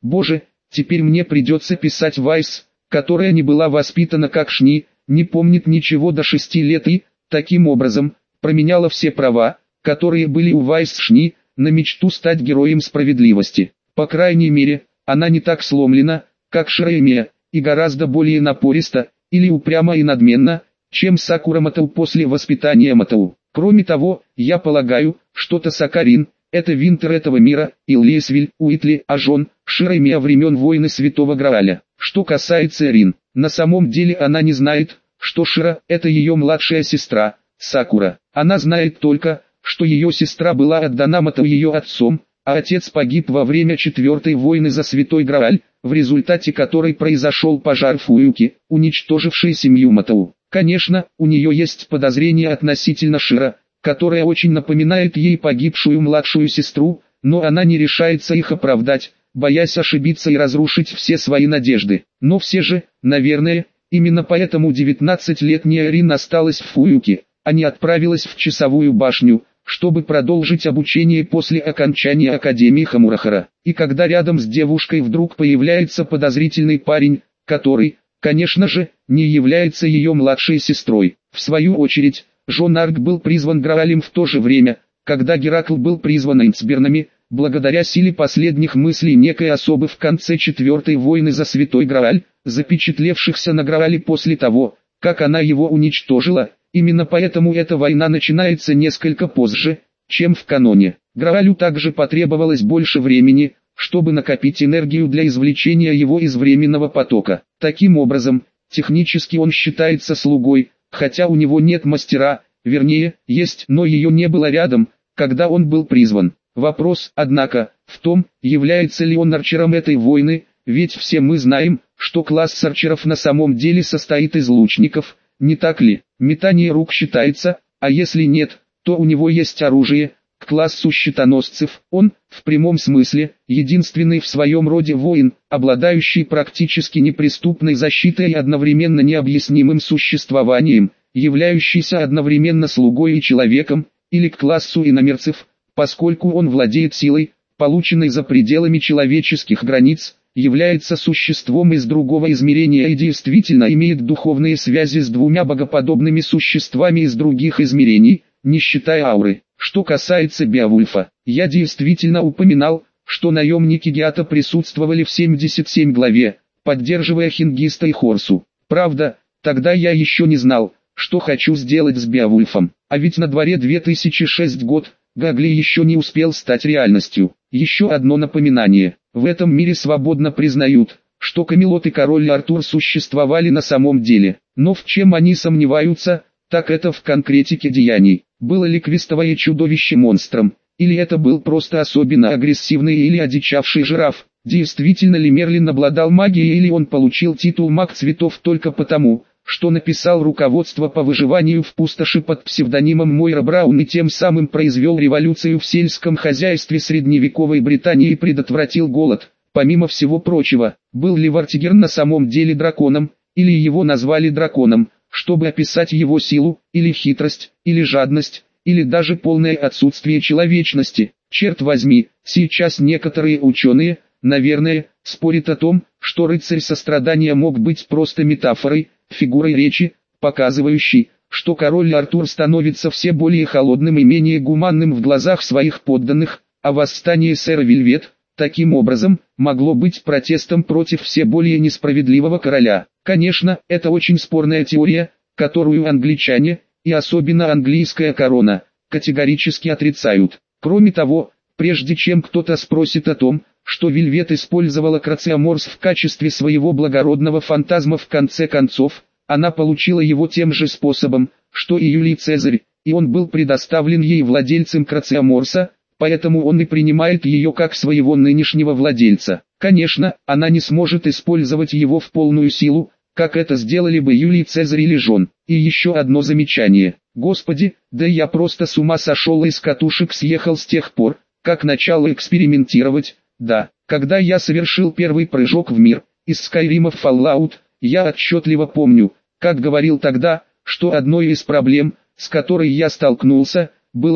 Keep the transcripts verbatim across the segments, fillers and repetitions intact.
Боже, теперь мне придется писать Вайс, которая не была воспитана как Шни, не помнит ничего до шести лет и, таким образом, променяла все права, которые были у Вайс Шни, на мечту стать героем справедливости. По крайней мере, она не так сломлена, как Шира и Мия, и гораздо более напориста, или упряма и надменна, чем Сакура Матоу после воспитания Матоу. Кроме того, я полагаю, что Тасака Рин – это Винтер этого мира, и Лесвиль, Уитли, Ажон, Шира и Мия времен войны Святого Грааля. Что касается Рин, на самом деле она не знает, что Шира – это ее младшая сестра, Сакура. Она знает только, что ее сестра была отдана Матоу ее отцом, а отец погиб во время Четвертой войны за Святой Грааль, в результате которой произошел пожар в Уюке, уничтоживший семью Матоу. Конечно, у нее есть подозрения относительно Шира, которая очень напоминает ей погибшую младшую сестру, но она не решается их оправдать, боясь ошибиться и разрушить все свои надежды. Но все же, наверное, именно поэтому девятнадцатилетняя Рин осталась в Уюке, а не отправилась в Часовую башню, чтобы продолжить обучение после окончания Академии Хамурахара. И когда рядом с девушкой вдруг появляется подозрительный парень, который, конечно же, не является ее младшей сестрой. В свою очередь, Жон Арк был призван Граалем в то же время, когда Геракл был призван Эйнцбернами, благодаря силе последних мыслей некой особы в конце Четвертой войны за Святой Грааль, запечатлевшихся на Граале после того, как она его уничтожила. Именно поэтому эта война начинается несколько позже, чем в каноне. Граалю также потребовалось больше времени, чтобы накопить энергию для извлечения его из временного потока. Таким образом, технически он считается слугой, хотя у него нет мастера, вернее, есть, но ее не было рядом, когда он был призван. Вопрос, однако, в том, является ли он арчером этой войны, ведь все мы знаем, что класс арчеров на самом деле состоит из лучников, не так ли? Метание рук считается, а если нет, то у него есть оружие. К классу щитоносцев он, в прямом смысле, единственный в своем роде воин, обладающий практически неприступной защитой и одновременно необъяснимым существованием, являющийся одновременно слугой и человеком, или к классу иномерцев, поскольку он владеет силой, полученной за пределами человеческих границ, является существом из другого измерения и действительно имеет духовные связи с двумя богоподобными существами из других измерений, не считая ауры. Что касается Беовульфа, я действительно упоминал, что наемники Гиата присутствовали в семьдесят седьмой главе, поддерживая Хингиста и Хорсу. Правда, тогда я еще не знал, что хочу сделать с Беовульфом, а ведь на дворе две тысячи шестой год, Гагли еще не успел стать реальностью. Еще одно напоминание. В этом мире свободно признают, что Камелот и Король Артур существовали на самом деле. Но в чем они сомневаются, так это в конкретике деяний. Было ли квестовое чудовище монстром, или это был просто особенно агрессивный или одичавший жираф? Действительно ли Мерлин обладал магией, или он получил титул маг цветов только потому, что написал руководство по выживанию в пустоши под псевдонимом Мойра Браун и тем самым произвел революцию в сельском хозяйстве средневековой Британии и предотвратил голод. Помимо всего прочего, был ли Вартигер на самом деле драконом, или его назвали драконом, чтобы описать его силу, или хитрость, или жадность, или даже полное отсутствие человечности? Черт возьми, сейчас некоторые ученые, наверное, спорят о том, что рыцарь сострадания мог быть просто метафорой, фигурой речи, показывающей, что король Артур становится все более холодным и менее гуманным в глазах своих подданных, а восстание сэра Вельвет, таким образом, могло быть протестом против все более несправедливого короля. Конечно, это очень спорная теория, которую англичане, и особенно английская корона, категорически отрицают. Кроме того, прежде чем кто-то спросит о том, что Вельвет использовала Крациоморс в качестве своего благородного фантазма, в конце концов, она получила его тем же способом, что и Юлий Цезарь, и он был предоставлен ей владельцем Крациоморса, поэтому он и принимает ее как своего нынешнего владельца. Конечно, она не сможет использовать его в полную силу, как это сделали бы Юлий Цезарь или Жон. И еще одно замечание. Господи, да я просто с ума сошел и с катушек съехал с тех пор, как начал экспериментировать. Да, когда я совершил первый прыжок в мир, из Скайрима в Fallout, я отчетливо помню, как говорил тогда, что одной из проблем, с которой я столкнулся, было то,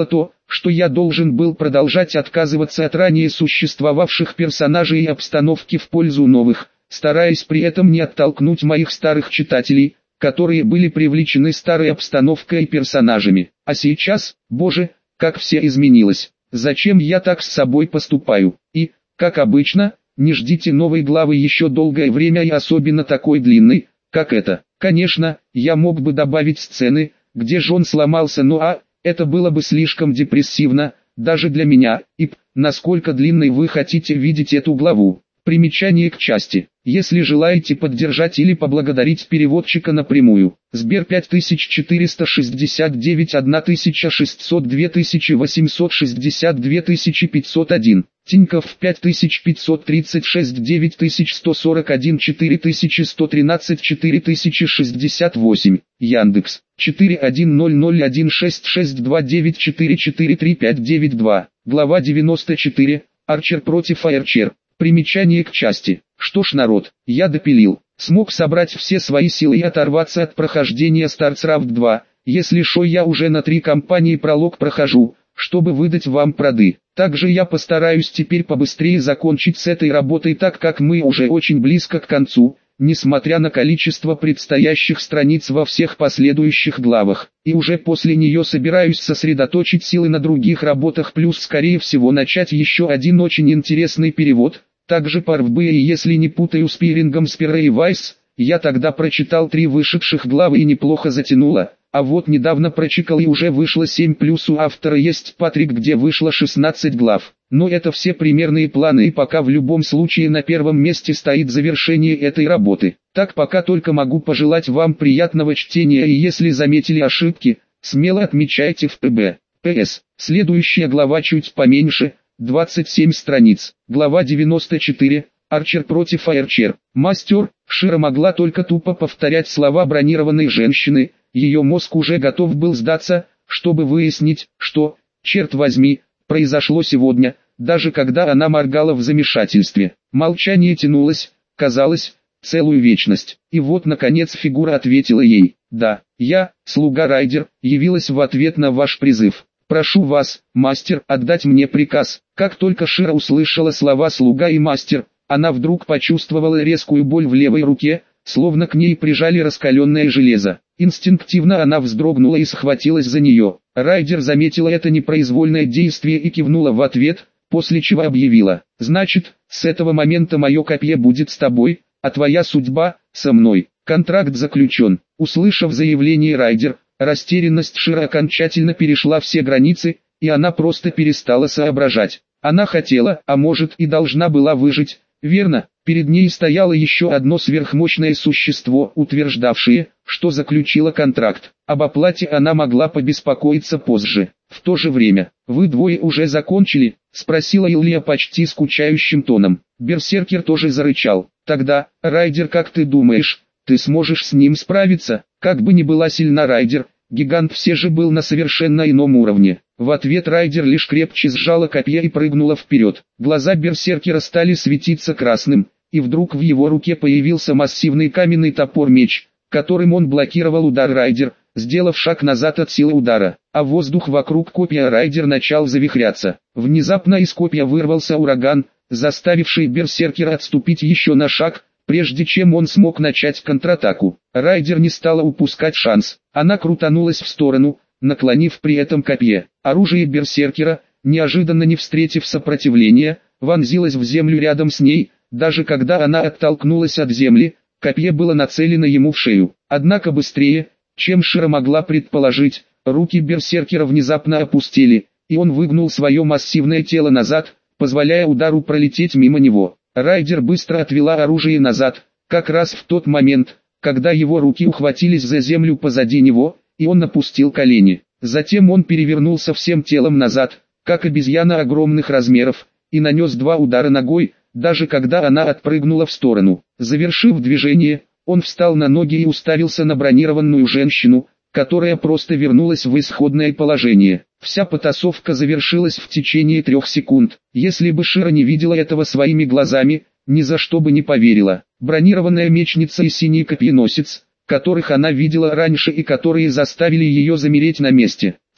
что я должен был продолжать отказываться от ранее существовавших персонажей и обстановки в пользу новых, стараясь при этом не оттолкнуть моих старых читателей, которые были привлечены старой обстановкой и персонажами. А сейчас, боже, как все изменилось. Зачем я так с собой поступаю? И, как обычно, не ждите новой главы еще долгое время и особенно такой длинной, как эта. Конечно, я мог бы добавить сцены, где Джон сломался, но а, это было бы слишком депрессивно, даже для меня, и насколько длинной вы хотите видеть эту главу. Примечание к части. Если желаете поддержать или поблагодарить переводчика напрямую. Сбер пять тысяч четыреста шестьдесят девять тысяча шестьсот два тысячи восемьсот шестьдесят два тысячи пятьсот один. Тинькофф пять тысяч пятьсот тридцать шесть девять тысяч сто сорок один четыре тысячи сто тринадцать четыре тысячи шестьдесят восемь. Яндекс четыре один ноль ноль один шесть шесть два девять четыре четыре три пять девять два. Глава девяносто четыре. Арчер против Арчер. Примечание к части. Что ж, народ, я допилил, смог собрать все свои силы и оторваться от прохождения StarCraft два, если шо я уже на три кампании пролог прохожу, чтобы выдать вам проды. Также я постараюсь теперь побыстрее закончить с этой работой, так как мы уже очень близко к концу, несмотря на количество предстоящих страниц во всех последующих главах, и уже после нее собираюсь сосредоточить силы на других работах, плюс скорее всего начать еще один очень интересный перевод. Также по РВБ, и если не путаю с пирингом Спира и Вайс, я тогда прочитал три вышедших главы и неплохо затянуло, а вот недавно прочекал и уже вышло семь, плюс у автора есть Патрик, где вышло шестнадцать глав. Но это все примерные планы, и пока в любом случае на первом месте стоит завершение этой работы. Так пока только могу пожелать вам приятного чтения, и если заметили ошибки, смело отмечайте в ПБ. ПС. Следующая глава чуть поменьше. двадцать семь страниц. Глава девяносто четыре. Арчер против Арчер. Мастер, Шира могла только тупо повторять слова бронированной женщины, ее мозг уже готов был сдаться, чтобы выяснить, что, черт возьми, произошло сегодня, даже когда она моргала в замешательстве. Молчание тянулось, казалось, целую вечность. И вот наконец фигура ответила ей: «Да, я, слуга Райдер, явилась в ответ на ваш призыв. Прошу вас, мастер, отдать мне приказ». Как только Шира услышала слова «слуга» и «мастер», она вдруг почувствовала резкую боль в левой руке, словно к ней прижали раскаленное железо. Инстинктивно она вздрогнула и схватилась за нее. Райдер заметила это непроизвольное действие и кивнула в ответ, после чего объявила: «Значит, с этого момента мое копье будет с тобой, а твоя судьба — со мной. Контракт заключен». Услышав заявление Райдер, растерянность Шира окончательно перешла все границы, и она просто перестала соображать. Она хотела, а может и должна была выжить, верно? Перед ней стояло еще одно сверхмощное существо, утверждавшее, что заключило контракт. Об оплате она могла побеспокоиться позже. В то же время, «Вы двое уже закончили?» — спросила Илья почти скучающим тоном. Берсеркер тоже зарычал. «Тогда, Райдер, как ты думаешь, ты сможешь с ним справиться?» Как бы ни была сильна Райдер, гигант все же был на совершенно ином уровне. В ответ Райдер лишь крепче сжала копье и прыгнула вперед. Глаза берсеркера стали светиться красным, и вдруг в его руке появился массивный каменный топор-меч, которым он блокировал удар Райдер, сделав шаг назад от силы удара. А воздух вокруг копья Райдер начал завихряться. Внезапно из копья вырвался ураган, заставивший берсеркера отступить еще на шаг, прежде чем он смог начать контратаку. Райдер не стала упускать шанс. Она крутанулась в сторону, наклонив при этом копье. Оружие берсеркера, неожиданно не встретив сопротивления, вонзилось в землю рядом с ней. Даже когда она оттолкнулась от земли, копье было нацелено ему в шею. Однако быстрее, чем Шира могла предположить, руки берсеркера внезапно опустили, и он выгнул свое массивное тело назад, позволяя удару пролететь мимо него. Райдер быстро отвела оружие назад, как раз в тот момент, когда его руки ухватились за землю позади него, и он опустил колени. Затем он перевернулся всем телом назад, как обезьяна огромных размеров, и нанес два удара ногой, даже когда она отпрыгнула в сторону. Завершив движение, он встал на ноги и уставился на бронированную женщину, которая просто вернулась в исходное положение. Вся потасовка завершилась в течение трех секунд. Если бы Шира не видела этого своими глазами, ни за что бы не поверила. Бронированная мечница и синий копьеносец, которых она видела раньше и которые заставили ее замереть на месте.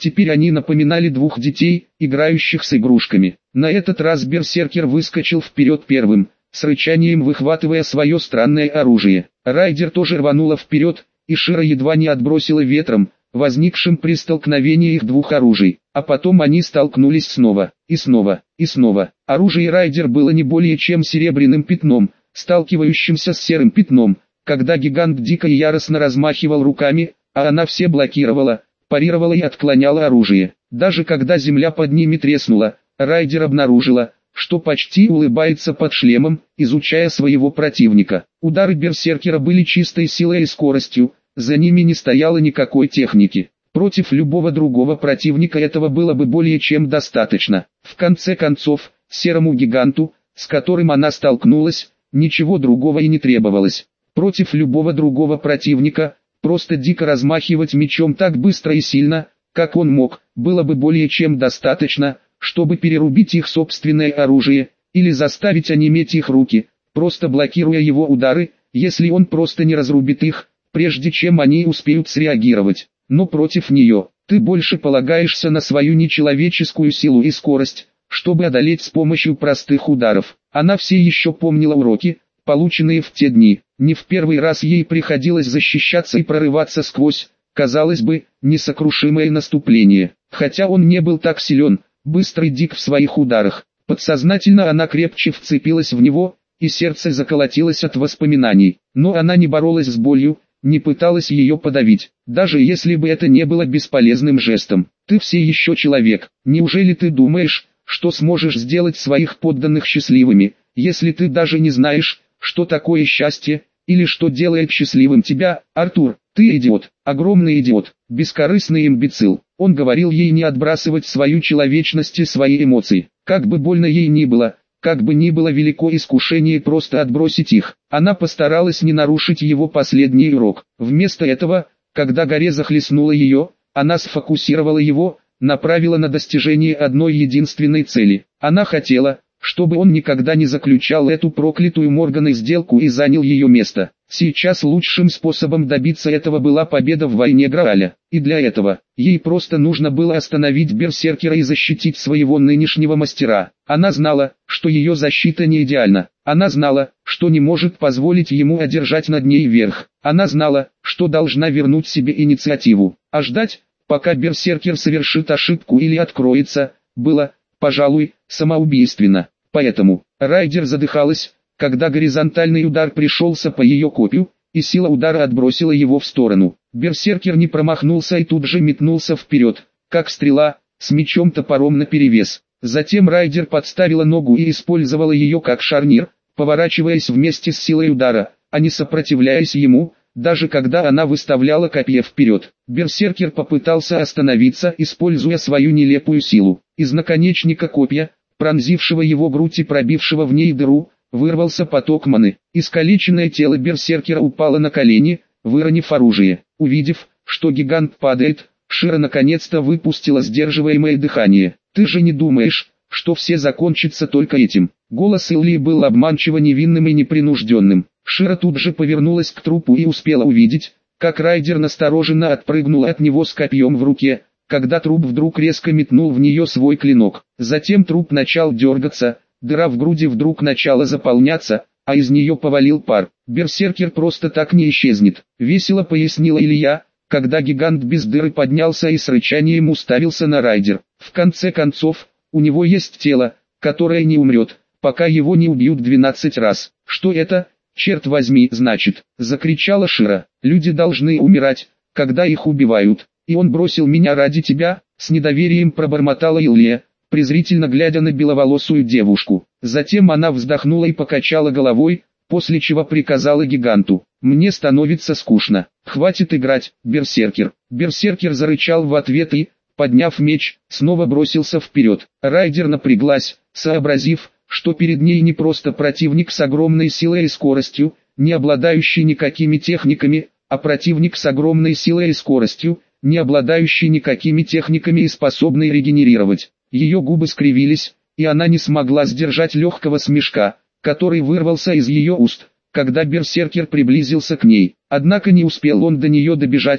Теперь они напоминали двух детей, играющих с игрушками. На этот раз берсеркер выскочил вперед первым, с рычанием выхватывая свое странное оружие. Райдер тоже рванула вперед, и Шира едва не отбросила ветром, возникшим при столкновении их двух оружий. А потом они столкнулись снова, и снова, и снова. Оружие Райдер было не более чем серебряным пятном, сталкивающимся с серым пятном, когда гигант дико и яростно размахивал руками, а она все блокировала, парировала и отклоняла оружие. Даже когда земля под ними треснула, Райдер обнаружила, что почти улыбается под шлемом, изучая своего противника. Удары берсеркера были чистой силой и скоростью, за ними не стояло никакой техники. Против любого другого противника этого было бы более чем достаточно. В конце концов, серому гиганту, с которым она столкнулась, ничего другого и не требовалось. Против любого другого противника, просто дико размахивать мечом так быстро и сильно, как он мог, было бы более чем достаточно, чтобы перерубить их собственное оружие, или заставить онеметь их руки, просто блокируя его удары, если он просто не разрубит их, прежде чем они успеют среагировать. Но против нее, ты больше полагаешься на свою нечеловеческую силу и скорость, чтобы одолеть с помощью простых ударов. Она все еще помнила уроки, полученные в те дни. Не в первый раз ей приходилось защищаться и прорываться сквозь, казалось бы, несокрушимое наступление. Хотя он не был так силен, быстрый Дик в своих ударах. Подсознательно она крепче вцепилась в него, и сердце заколотилось от воспоминаний. Но она не боролась с болью, не пыталась ее подавить, даже если бы это не было бесполезным жестом. Ты все еще человек. Неужели ты думаешь, что сможешь сделать своих подданных счастливыми, если ты даже не знаешь, что такое счастье, или что делает счастливым тебя? Артур, ты идиот, огромный идиот, бескорыстный имбецил. Он говорил ей не отбрасывать свою человечность и свои эмоции. Как бы больно ей ни было, как бы ни было велико искушение просто отбросить их, она постаралась не нарушить его последний урок. Вместо этого, когда горе захлестнула ее, она сфокусировала его, направила на достижение одной единственной цели. Она хотела, чтобы он никогда не заключал эту проклятую Морганой сделку и занял ее место. Сейчас лучшим способом добиться этого была победа в войне Грааля, и для этого, ей просто нужно было остановить берсеркера и защитить своего нынешнего мастера. Она знала, что ее защита не идеальна. Она знала, что не может позволить ему одержать над ней верх. Она знала, что должна вернуть себе инициативу. А ждать, пока берсеркер совершит ошибку или откроется, было, пожалуй, самоубийственно. Поэтому, Райдер задыхалась, когда горизонтальный удар пришелся по ее копью, и сила удара отбросила его в сторону. Берсеркер не промахнулся и тут же метнулся вперед, как стрела, с мечом-топором наперевес. Затем Райдер подставила ногу и использовала ее как шарнир, поворачиваясь вместе с силой удара, а не сопротивляясь ему, даже когда она выставляла копье вперед. Берсеркер попытался остановиться, используя свою нелепую силу. Из наконечника копья, пронзившего его грудь и пробившего в ней дыру, вырвался поток маны. Искалеченное тело берсеркера упало на колени, выронив оружие. Увидев, что гигант падает, Шира наконец-то выпустила сдерживаемое дыхание. «Ты же не думаешь, что все закончится только этим?» Голос Илли был обманчиво невинным и непринужденным. Шира тут же повернулась к трупу и успела увидеть, как Райдер настороженно отпрыгнул от него с копьем в руке, когда труп вдруг резко метнул в нее свой клинок. Затем труп начал дергаться, дыра в груди вдруг начала заполняться, а из нее повалил пар. «Берсеркер просто так не исчезнет», — весело пояснила Илья, когда гигант без дыры поднялся и с рычанием уставился на Райдер. «В конце концов, у него есть тело, которое не умрет, пока его не убьют двенадцать раз». «Что это, черт возьми, значит?» — закричала Шира. «Люди должны умирать, когда их убивают. И он бросил меня ради тебя», — с недоверием пробормотала Илья, презрительно глядя на беловолосую девушку. Затем она вздохнула и покачала головой, после чего приказала гиганту: «Мне становится скучно. Хватит играть, берсеркер». Берсеркер зарычал в ответ и, подняв меч, снова бросился вперед. Райдер напряглась, сообразив, что перед ней не просто противник с огромной силой и скоростью, не обладающий никакими техниками, а противник с огромной силой и скоростью, не обладающий никакими техниками и способный регенерировать. Ее губы скривились, и она не смогла сдержать легкого смешка, который вырвался из ее уст, когда берсеркер приблизился к ней. Однако не успел он до нее добежать,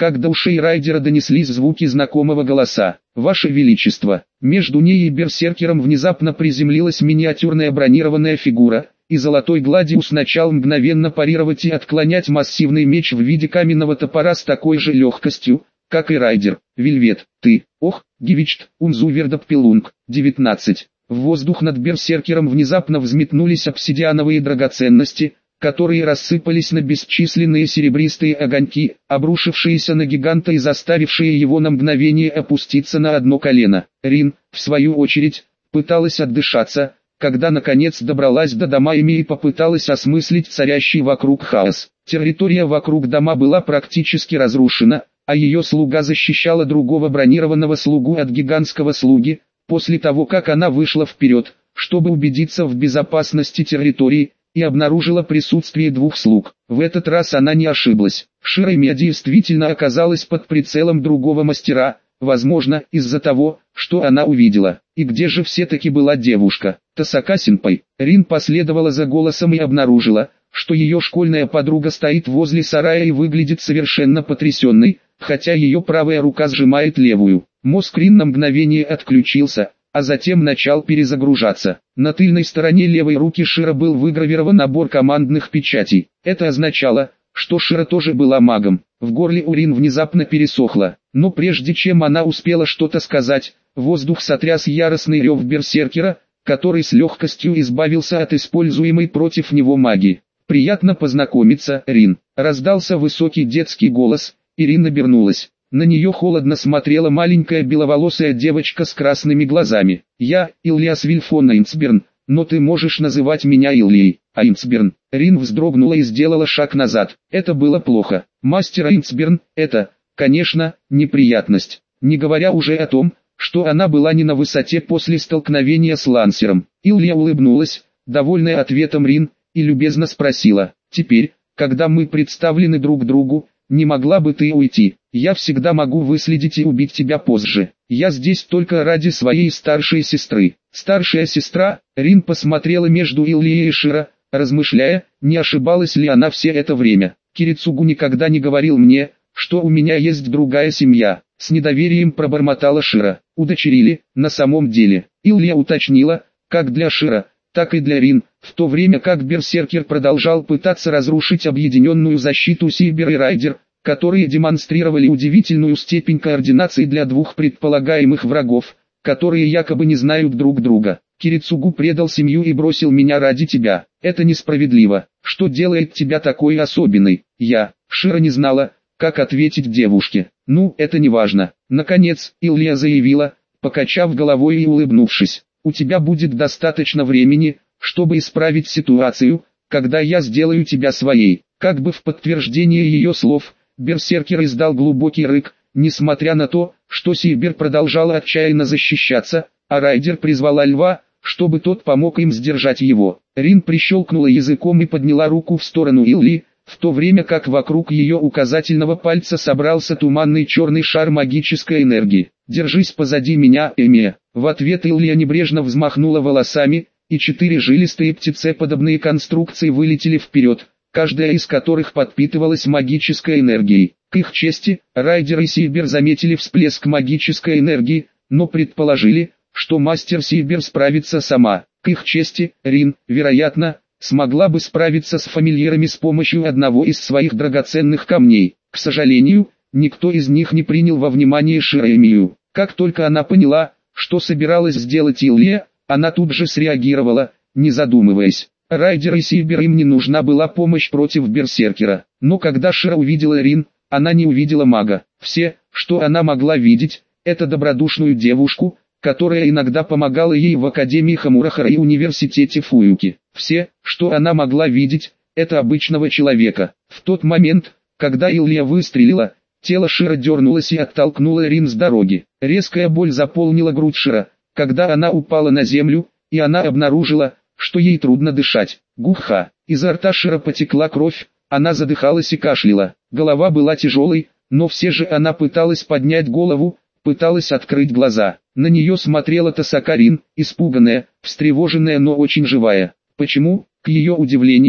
как до ушей Райдера донеслись звуки знакомого голоса. «Ваше Величество!» Между ней и берсеркером внезапно приземлилась миниатюрная бронированная фигура, и золотой Гладиус начал мгновенно парировать и отклонять массивный меч в виде каменного топора с такой же легкостью, как и Райдер. «Вельвет, ты, ох, Гивичт, Унзувердаппелунг, девятнадцать». В воздух над берсеркером внезапно взметнулись обсидиановые драгоценности, которые рассыпались на бесчисленные серебристые огоньки, обрушившиеся на гиганта и заставившие его на мгновение опуститься на одно колено. Рин, в свою очередь, пыталась отдышаться, когда наконец добралась до дома Эми и попыталась осмыслить царящий вокруг хаос. Территория вокруг дома была практически разрушена, а ее слуга защищала другого бронированного слугу от гигантского слуги, после того как она вышла вперед, чтобы убедиться в безопасности территории, и обнаружила присутствие двух слуг. В этот раз она не ошиблась. Шира Эми действительно оказалась под прицелом другого мастера, возможно, из-за того, что она увидела. И где же все-таки была девушка? Тасака-сенпай. Рин последовала за голосом и обнаружила, что ее школьная подруга стоит возле сарая и выглядит совершенно потрясенной, хотя ее правая рука сжимает левую. Мозг Рин на мгновение отключился, а затем начал перезагружаться. На тыльной стороне левой руки Шира был выгравирован набор командных печатей. Это означало, что Шира тоже была магом. В горле у Рин внезапно пересохло, но прежде чем она успела что-то сказать, воздух сотряс яростный рев берсеркера, который с легкостью избавился от используемой против него магии. «Приятно познакомиться, Рин», — раздался высокий детский голос, и Рин обернулась. На нее холодно смотрела маленькая беловолосая девочка с красными глазами. «Я, Ильяс Вильфон Эйнсберн, но ты можешь называть меня Ильей, Эйнсберн». Рин вздрогнула и сделала шаг назад. Это было плохо. Мастер Эйнсберн, это, конечно, неприятность. Не говоря уже о том, что она была не на высоте после столкновения с Лансером. Илья улыбнулась, довольная ответом Рин, и любезно спросила: «Теперь, когда мы представлены друг другу, не могла бы ты уйти? Я всегда могу выследить и убить тебя позже. Я здесь только ради своей старшей сестры». Старшая сестра, Рин посмотрела между Ильей и Шира, размышляя, не ошибалась ли она все это время. «Кирицугу никогда не говорил мне, что у меня есть другая семья», — с недоверием пробормотала Шира. «Удочерили, на самом деле». Илья уточнила, как для Шира, так и для Рин, в то время как берсеркер продолжал пытаться разрушить объединенную защиту Сибир и Райдер, которые демонстрировали удивительную степень координации для двух предполагаемых врагов, которые якобы не знают друг друга. «Кирицугу предал семью и бросил меня ради тебя. Это несправедливо. Что делает тебя такой особенной?» Я, Шира, не знала, как ответить девушке. «Ну, это не важно». Наконец, Илья заявила, покачав головой и улыбнувшись: «У тебя будет достаточно времени, чтобы исправить ситуацию, когда я сделаю тебя своей». Как бы в подтверждение ее слов, берсеркер издал глубокий рык, несмотря на то, что Сибир продолжала отчаянно защищаться, а Райдер призвала льва, чтобы тот помог им сдержать его. Рин прищелкнула языком и подняла руку в сторону Илли, в то время как вокруг ее указательного пальца собрался туманный черный шар магической энергии. «Держись позади меня, Эми». В ответ Илья небрежно взмахнула волосами, и четыре жилистые птицеподобные конструкции вылетели вперед, каждая из которых подпитывалась магической энергией. К их чести, Райдер и Сибир заметили всплеск магической энергии, но предположили, что мастер Сибир справится сама. К их чести, Рин, вероятно, смогла бы справиться с фамильярами с помощью одного из своих драгоценных камней. К сожалению, никто из них не принял во внимание Ширемию. Как только она поняла, что собиралась сделать Илья, она тут же среагировала, не задумываясь. Райдер и Сибир, им не нужна была помощь против берсеркера. Но когда Шира увидела Рин, она не увидела мага. Все, что она могла видеть, это добродушную девушку, которая иногда помогала ей в Академии Хамурахара и Университете Фуюки. Все, что она могла видеть, это обычного человека. В тот момент, когда Илья выстрелила, тело Шира дернулось и оттолкнуло Рин с дороги. Резкая боль заполнила грудь Шира, когда она упала на землю, и она обнаружила, что ей трудно дышать. Гуха! Изо рта Шира потекла кровь, она задыхалась и кашляла. Голова была тяжелой, но все же она пыталась поднять голову, пыталась открыть глаза. На нее смотрела Тасака Рин, испуганная, встревоженная, но очень живая. Почему, к ее удивлению,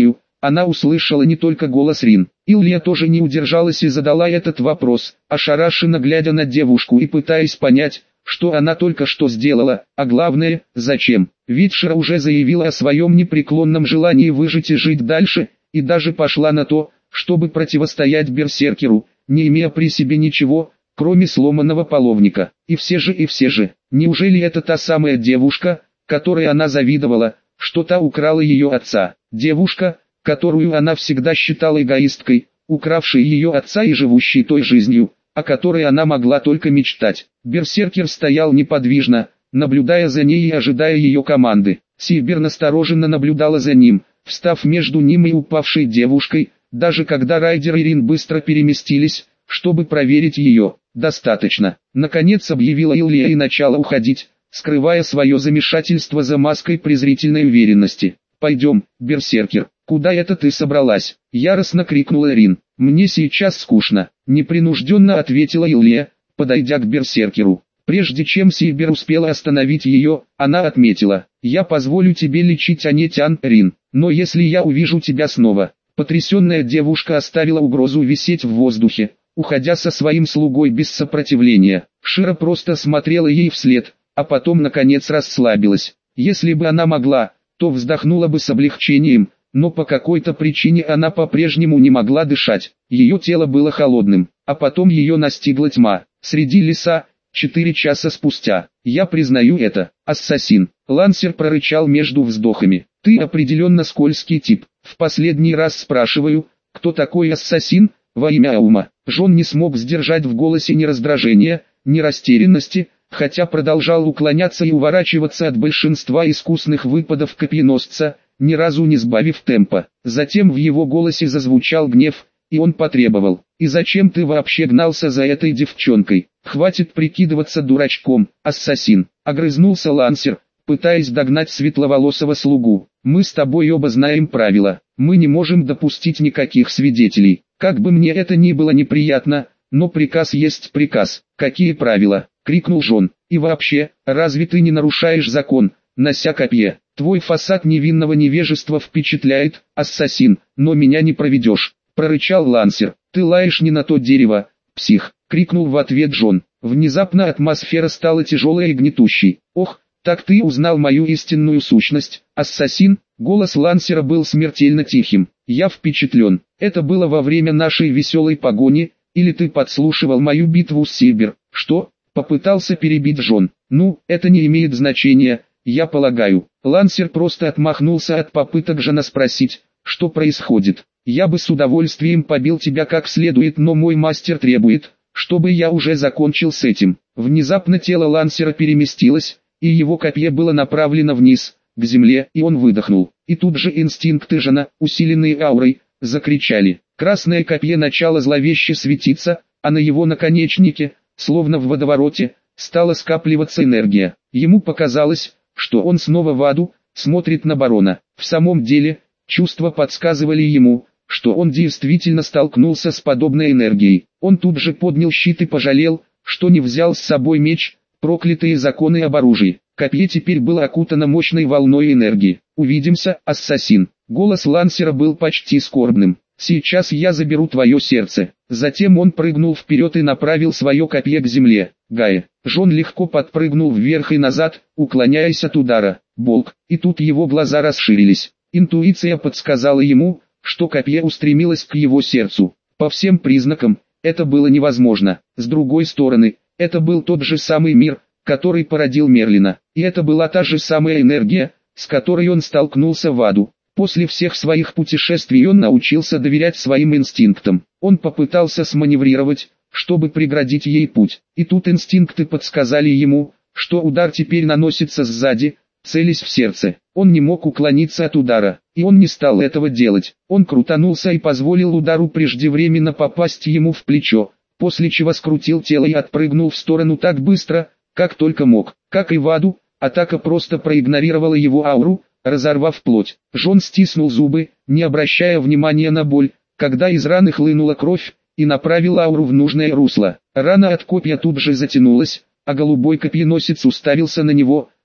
Она услышала не только голос Рин. Илья тоже не удержалась и задала этот вопрос, ошарашенно глядя на девушку и пытаясь понять, что она только что сделала, а главное, зачем. Ведь Шира уже заявила о своем непреклонном желании выжить и жить дальше, и даже пошла на то, чтобы противостоять берсеркеру, не имея при себе ничего, кроме сломанного половника. И все же, и все же, неужели это та самая девушка, которой она завидовала, что та украла ее отца? Девушка, которую она всегда считала эгоисткой, укравшей ее отца и живущей той жизнью, о которой она могла только мечтать. Берсеркер стоял неподвижно, наблюдая за ней и ожидая ее команды. Сильбер настороженно наблюдала за ним, встав между ним и упавшей девушкой, даже когда Райдер и Рин быстро переместились, чтобы проверить ее. «Достаточно», — наконец объявила Илья и начала уходить, скрывая свое замешательство за маской презрительной уверенности. «Пойдем, берсеркер, куда это ты собралась?» — яростно крикнула Рин. «Мне сейчас скучно», — непринужденно ответила Илья, подойдя к берсеркеру. Прежде чем Сильбер успела остановить ее, она отметила: «Я позволю тебе лечить Анетян, Рин, но если я увижу тебя снова...» Потрясенная девушка оставила угрозу висеть в воздухе, уходя со своим слугой без сопротивления. Шира просто смотрела ей вслед, а потом наконец расслабилась. Если бы она могла, то вздохнула бы с облегчением, но по какой-то причине она по-прежнему не могла дышать. Ее тело было холодным, а потом ее настигла тьма. Среди леса, четыре часа спустя. «Я признаю это, ассасин», — Лансер прорычал между вздохами. «Ты определенно скользкий тип. В последний раз спрашиваю, кто такой ассасин, во имя Аума?» Жон не смог сдержать в голосе ни раздражения, ни растерянности, хотя продолжал уклоняться и уворачиваться от большинства искусных выпадов копьеносца, ни разу не сбавив темпа. Затем в его голосе зазвучал гнев, и он потребовал: «И зачем ты вообще гнался за этой девчонкой? Хватит прикидываться дурачком, ассасин!» — огрызнулся Лансер, пытаясь догнать светловолосого слугу. «Мы с тобой оба знаем правила. Мы не можем допустить никаких свидетелей. Как бы мне это ни было неприятно, но приказ есть приказ». «Какие правила?» — крикнул Жон. «И вообще, разве ты не нарушаешь закон, нося копье? Твой фасад невинного невежества впечатляет, ассасин, но меня не проведешь», — прорычал Лансер. «Ты лаешь не на то дерево, псих», — крикнул в ответ Джон. Внезапно атмосфера стала тяжелой и гнетущей. «Ох, так ты узнал мою истинную сущность, ассасин?» Голос Лансера был смертельно тихим. «Я впечатлен. Это было во время нашей веселой погони, или ты подслушивал мою битву с Сильбер?» «Что?» — попытался перебить Джон. «Ну, это не имеет значения, я полагаю». Лансер просто отмахнулся от попыток Жона спросить, что происходит. «Я бы с удовольствием побил тебя как следует, но мой мастер требует, чтобы я уже закончил с этим». Внезапно тело Лансера переместилось, и его копье было направлено вниз, к земле, и он выдохнул. И тут же инстинкты Жона, усиленные аурой, закричали. Красное копье начало зловеще светиться, а на его наконечнике, словно в водовороте, стала скапливаться энергия. Ему показалось, что он снова в аду, смотрит на барона. В самом деле, чувства подсказывали ему, что он действительно столкнулся с подобной энергией. Он тут же поднял щит и пожалел, что не взял с собой меч, проклятые законы об оружии. Копье теперь было окутано мощной волной энергии. «Увидимся, ассасин». Голос Лансера был почти скорбным. «Сейчас я заберу твое сердце». Затем он прыгнул вперед и направил свое копье к земле. Гае. Жон легко подпрыгнул вверх и назад, уклоняясь от удара. Болк. И тут его глаза расширились. Интуиция подсказала ему, что копье устремилось к его сердцу. По всем признакам, это было невозможно. С другой стороны, это был тот же самый мир, который породил Мерлина. И это была та же самая энергия, с которой он столкнулся в аду. После всех своих путешествий он научился доверять своим инстинктам. Он попытался сманеврировать, чтобы преградить ей путь. И тут инстинкты подсказали ему, что удар теперь наносится сзади, целясь в сердце. Он не мог уклониться от удара, и он не стал этого делать. Он крутанулся и позволил удару преждевременно попасть ему в плечо, после чего скрутил тело и отпрыгнул в сторону так быстро, как только мог. Как и в аду, атака просто проигнорировала его ауру, разорвав плоть. Жон стиснул зубы, не обращая внимания на боль, когда из раны хлынула кровь, и направил ауру в нужное русло. Рана от копья тут же затянулась, а голубой копьеносец уставился на него,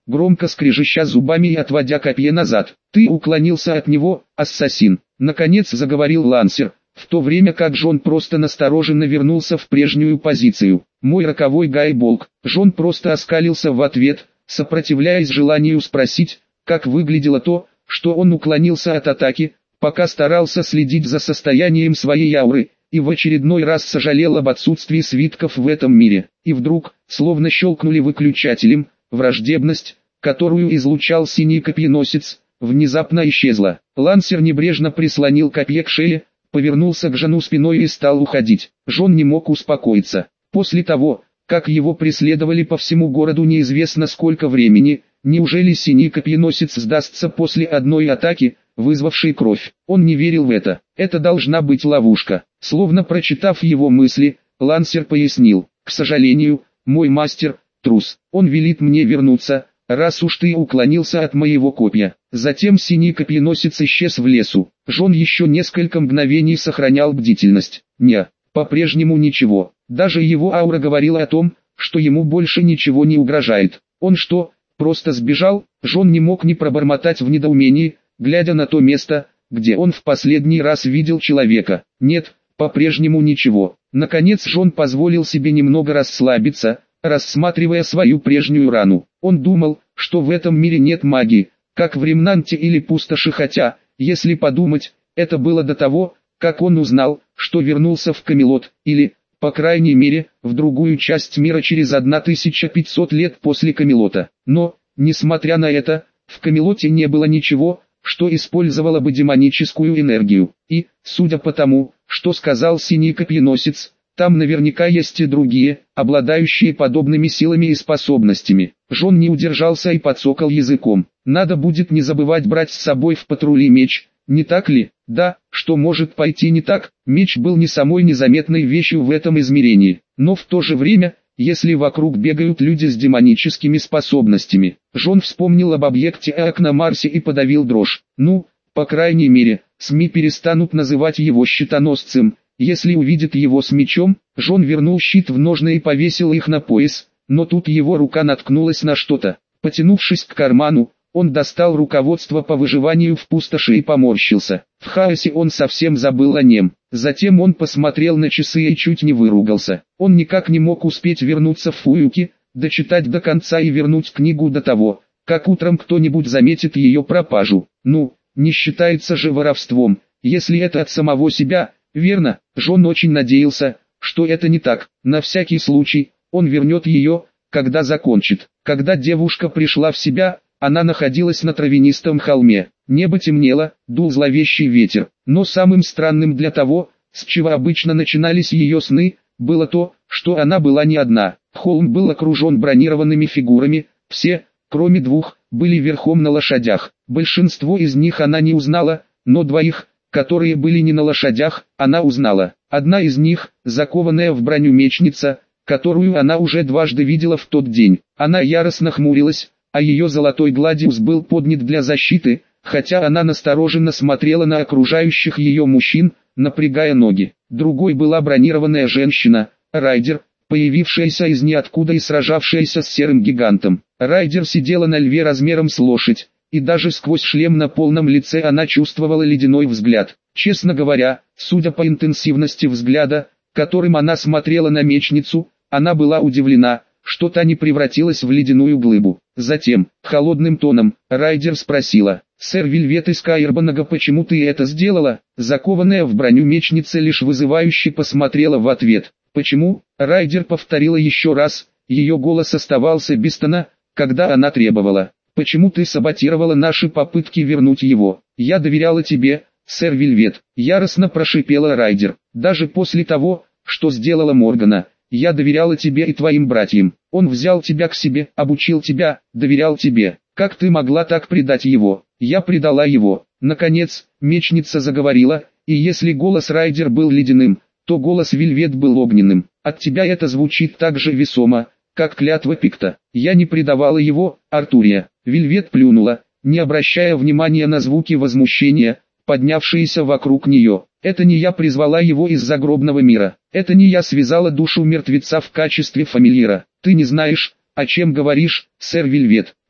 громко скрежеща зубами и отводя копье назад. «Ты уклонился от него, ассасин!» Наконец заговорил Лансер, в то время как Джон просто настороженно вернулся в прежнюю позицию. «Мой роковой Гайболк!» Джон просто оскалился в ответ, сопротивляясь желанию спросить, как выглядело то, что он уклонился от атаки, пока старался следить за состоянием своей ауры, и в очередной раз сожалел об отсутствии свитков в этом мире. И вдруг, словно щелкнули выключателем, враждебность, которую излучал синий копьеносец, внезапно исчезла. Лансер небрежно прислонил копье к шее, повернулся к Жону спиной и стал уходить. Джон не мог успокоиться. После того, как его преследовали по всему городу неизвестно сколько времени, неужели синий копьеносец сдастся после одной атаки, вызвавшей кровь? Он не верил в это. Это должна быть ловушка. Словно прочитав его мысли, Лансер пояснил: «К сожалению, мой мастер – трус. Он велит мне вернуться, раз уж ты уклонился от моего копья». Затем синий копьеносец исчез в лесу. Джон еще несколько мгновений сохранял бдительность. Не, по-прежнему ничего. Даже его аура говорила о том, что ему больше ничего не угрожает. Он что, просто сбежал? Джон не мог не пробормотать в недоумении, глядя на то место, где он в последний раз видел человека. Нет, по-прежнему ничего. Наконец Джон позволил себе немного расслабиться, рассматривая свою прежнюю рану. Он думал, что в этом мире нет магии, как в Ремнанте или Пустоши, хотя, если подумать, это было до того, как он узнал, что вернулся в Камелот, или, по крайней мере, в другую часть мира через тысячу пятьсот лет после Камелота. Но, несмотря на это, в Камелоте не было ничего, что использовало бы демоническую энергию. И, судя по тому, что сказал синий копьеносец, там наверняка есть и другие, обладающие подобными силами и способностями. Джон не удержался и подсокал языком. Надо будет не забывать брать с собой в патрули меч, не так ли? Да, что может пойти не так? Меч был не самой незаметной вещью в этом измерении, но в то же время, если вокруг бегают люди с демоническими способностями. Джон вспомнил об объекте Эок на Марсе и подавил дрожь. Ну, по крайней мере, СМИ перестанут называть его щитоносцем. Если увидит его с мечом, Джон вернул щит в ножны и повесил их на пояс, но тут его рука наткнулась на что-то. Потянувшись к карману, он достал руководство по выживанию в пустоши и поморщился. В хаосе он совсем забыл о нем. Затем он посмотрел на часы и чуть не выругался. Он никак не мог успеть вернуться в Фуюки, дочитать до конца и вернуть книгу до того, как утром кто-нибудь заметит ее пропажу. Ну, не считается же воровством, если это от самого себя, верно? Джон очень надеялся, что это не так. На всякий случай, он вернет ее, когда закончит. Когда девушка пришла в себя, она находилась на травянистом холме. Небо темнело, дул зловещий ветер. Но самым странным для того, с чего обычно начинались ее сны, было то, что она была не одна. Холм был окружен бронированными фигурами, все, кроме двух, были верхом на лошадях. Большинство из них она не узнала, но двоих, которые были не на лошадях, она узнала. Одна из них, закованная в броню мечница, которую она уже дважды видела в тот день. Она яростно хмурилась, а ее золотой гладиус был поднят для защиты, хотя она настороженно смотрела на окружающих ее мужчин, напрягая ноги. Другой была бронированная женщина, Райдер, появившаяся из ниоткуда и сражавшаяся с серым гигантом. Райдер сидела на льве размером с лошадь, и даже сквозь шлем на полном лице она чувствовала ледяной взгляд. Честно говоря, судя по интенсивности взгляда, которым она смотрела на мечницу, она была удивлена, что та не превратилась в ледяную глыбу. Затем, холодным тоном, Райдер спросила: «Сэр Вильвет из Каирбанага, почему ты это сделала?» Закованная в броню мечница лишь вызывающе посмотрела в ответ. «Почему?» Райдер повторила еще раз, ее голос оставался без тона, когда она требовала: «Почему ты саботировала наши попытки вернуть его?» «Я доверяла тебе, сэр Вильвет», яростно прошипела Райдер. «Даже после того, что сделала Моргана, я доверяла тебе и твоим братьям. Он взял тебя к себе, обучил тебя, доверял тебе. Как ты могла так предать его?» «Я предала его». Наконец, мечница заговорила, и если голос Райдер был ледяным, то голос Вильвет был огненным. «От тебя это звучит так же весомо, как клятва Пикта. Я не предавала его, Артурия». Вильвет плюнула, не обращая внимания на звуки возмущения, поднявшиеся вокруг нее. «Это не я призвала его из загробного мира. Это не я связала душу мертвеца в качестве фамильяра. Ты не знаешь, о чем говоришь, сэр Вильвет.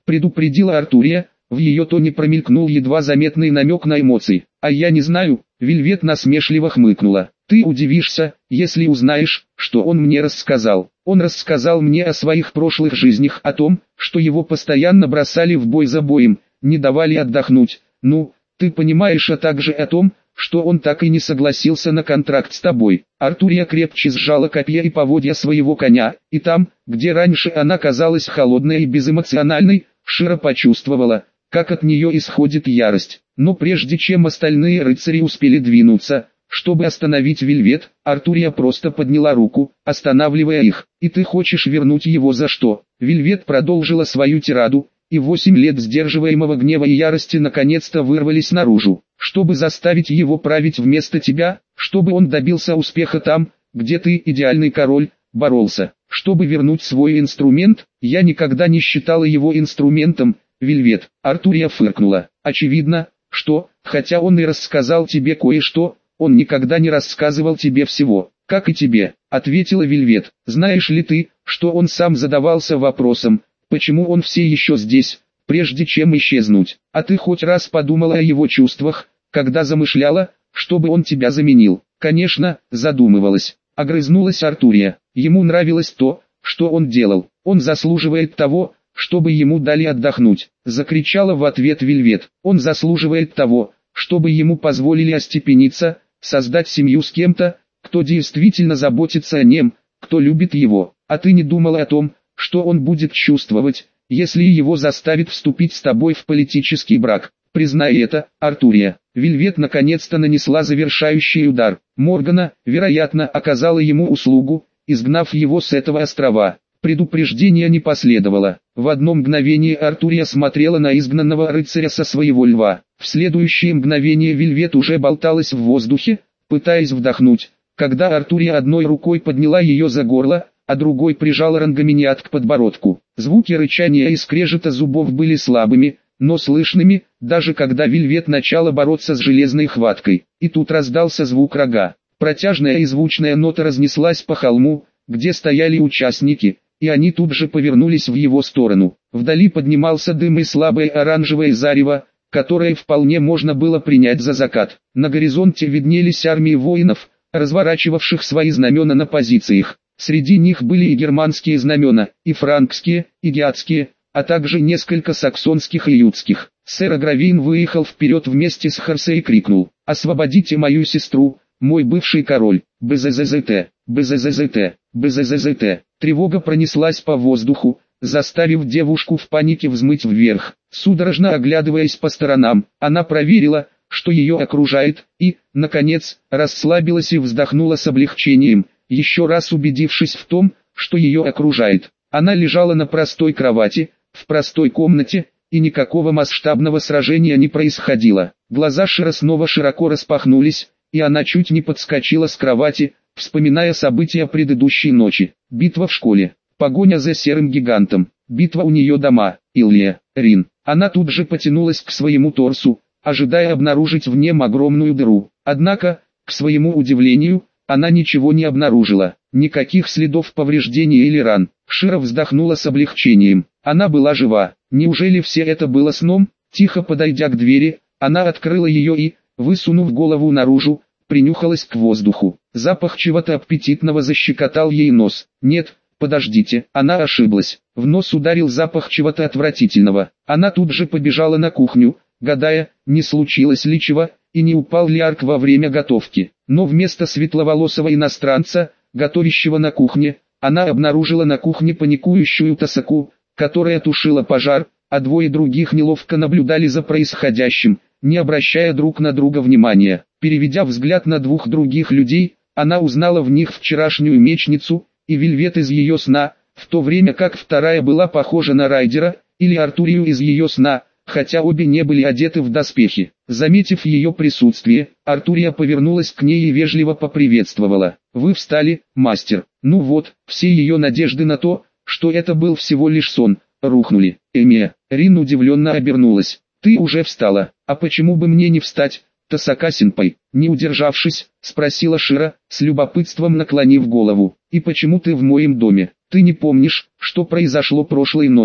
предупредила Артурия, в ее тоне промелькнул едва заметный намек на эмоции. «А я не знаю», Вельвет насмешливо хмыкнула. «Ты удивишься, если узнаешь, что он мне рассказал. Он рассказал мне о своих прошлых жизнях, о том, что его постоянно бросали в бой за боем, не давали отдохнуть. Ну, ты понимаешь, а также о том, что он так и не согласился на контракт с тобой». Артурия крепче сжала копья и поводья своего коня, и там, где раньше она казалась холодной и безэмоциональной, Шира почувствовала, как от нее исходит ярость. Но прежде чем остальные рыцари успели двинуться, чтобы остановить Вельвет, Артурия просто подняла руку, останавливая их. «И ты хочешь вернуть его за что?» Вельвет продолжила свою тираду, и восемь лет сдерживаемого гнева и ярости наконец-то вырвались наружу. «Чтобы заставить его править вместо тебя, чтобы он добился успеха там, где ты, идеальный король, боролся. Чтобы вернуть свой инструмент, я никогда не считала его инструментом, Вельвет». Артурия фыркнула. «Очевидно, что, хотя он и рассказал тебе кое-что, он никогда не рассказывал тебе всего, как и тебе», — ответила Вельвет. «Знаешь ли ты, что он сам задавался вопросом, почему он все еще здесь, прежде чем исчезнуть? А ты хоть раз подумала о его чувствах, когда замышляла, чтобы он тебя заменил?» «Конечно, задумывалась», — огрызнулась Артурия. «Ему нравилось то, что он делал. Он заслуживает того, чтобы ему дали отдохнуть», — закричала в ответ Вельвет. «Он заслуживает того, чтобы ему позволили остепениться, создать семью с кем-то, кто действительно заботится о нем, кто любит его. А ты не думала о том, что он будет чувствовать, если его заставит вступить с тобой в политический брак? Признай это, Артурия». Вельвет наконец-то нанесла завершающий удар. Моргана, вероятно, оказала ему услугу, изгнав его с этого острова. Предупреждения не последовало. В одно мгновение Артурия смотрела на изгнанного рыцаря со своего льва. В следующее мгновение Вельвет уже болталась в воздухе, пытаясь вдохнуть, когда Артурия одной рукой подняла ее за горло, а другой прижала Рангаминиат к подбородку. Звуки рычания и скрежета зубов были слабыми, но слышными, даже когда Вельвет начала бороться с железной хваткой. И тут раздался звук рога. Протяжная и звучная нота разнеслась по холму, где стояли участники, и они тут же повернулись в его сторону. Вдали поднимался дым и слабое оранжевое зарево, которое вполне можно было принять за закат. На горизонте виднелись армии воинов, разворачивавших свои знамена на позициях. Среди них были и германские знамена, и франкские, и геатские, а также несколько саксонских и ютских. Сэр Агравейн выехал вперед вместе с Харсе и крикнул: «Освободите мою сестру, мой бывший король! БЗЗЗТ! БЗЗЗТ! БЗЗЗТ!» Тревога пронеслась по воздуху, заставив девушку в панике взмыть вверх. Судорожно оглядываясь по сторонам, она проверила, что ее окружает, и, наконец, расслабилась и вздохнула с облегчением, еще раз убедившись в том, что ее окружает. Она лежала на простой кровати, в простой комнате, и никакого масштабного сражения не происходило. Глаза Шира снова широко распахнулись, и она чуть не подскочила с кровати, вспоминая события предыдущей ночи. Битва в школе, погоня за серым гигантом, битва у нее дома, Иллия, Рин. Она тут же потянулась к своему торсу, ожидая обнаружить в нем огромную дыру. Однако, к своему удивлению, она ничего не обнаружила, никаких следов повреждений или ран. Шира вздохнула с облегчением. Она была жива. Неужели все это было сном? Тихо подойдя к двери, она открыла ее и, высунув голову наружу, принюхалась к воздуху. Запах чего-то аппетитного защекотал ей нос. Нет, подождите, она ошиблась. В нос ударил запах чего-то отвратительного. Она тут же побежала на кухню, гадая, не случилось ли чего, и не упал ли Арк во время готовки. Но вместо светловолосого иностранца, готовящего на кухне, она обнаружила на кухне паникующую Тасаку, которая тушила пожар, а двое других неловко наблюдали за происходящим, не обращая друг на друга внимания. Переведя взгляд на двух других людей, она узнала в них вчерашнюю мечницу и Вельвет из ее сна, в то время как вторая была похожа на Райдера или Артурию из ее сна, хотя обе не были одеты в доспехи. Заметив ее присутствие, Артурия повернулась к ней и вежливо поприветствовала. «Вы встали, мастер». Ну вот, все ее надежды на то, что это был всего лишь сон, рухнули. Эмия, Рин удивленно обернулась. «Ты уже встала, а почему бы мне не встать, Тасака-сенпай?» Не удержавшись, спросила Шира, с любопытством наклонив голову. «И почему ты в моем доме? Ты не помнишь, что произошло прошлой ночью?»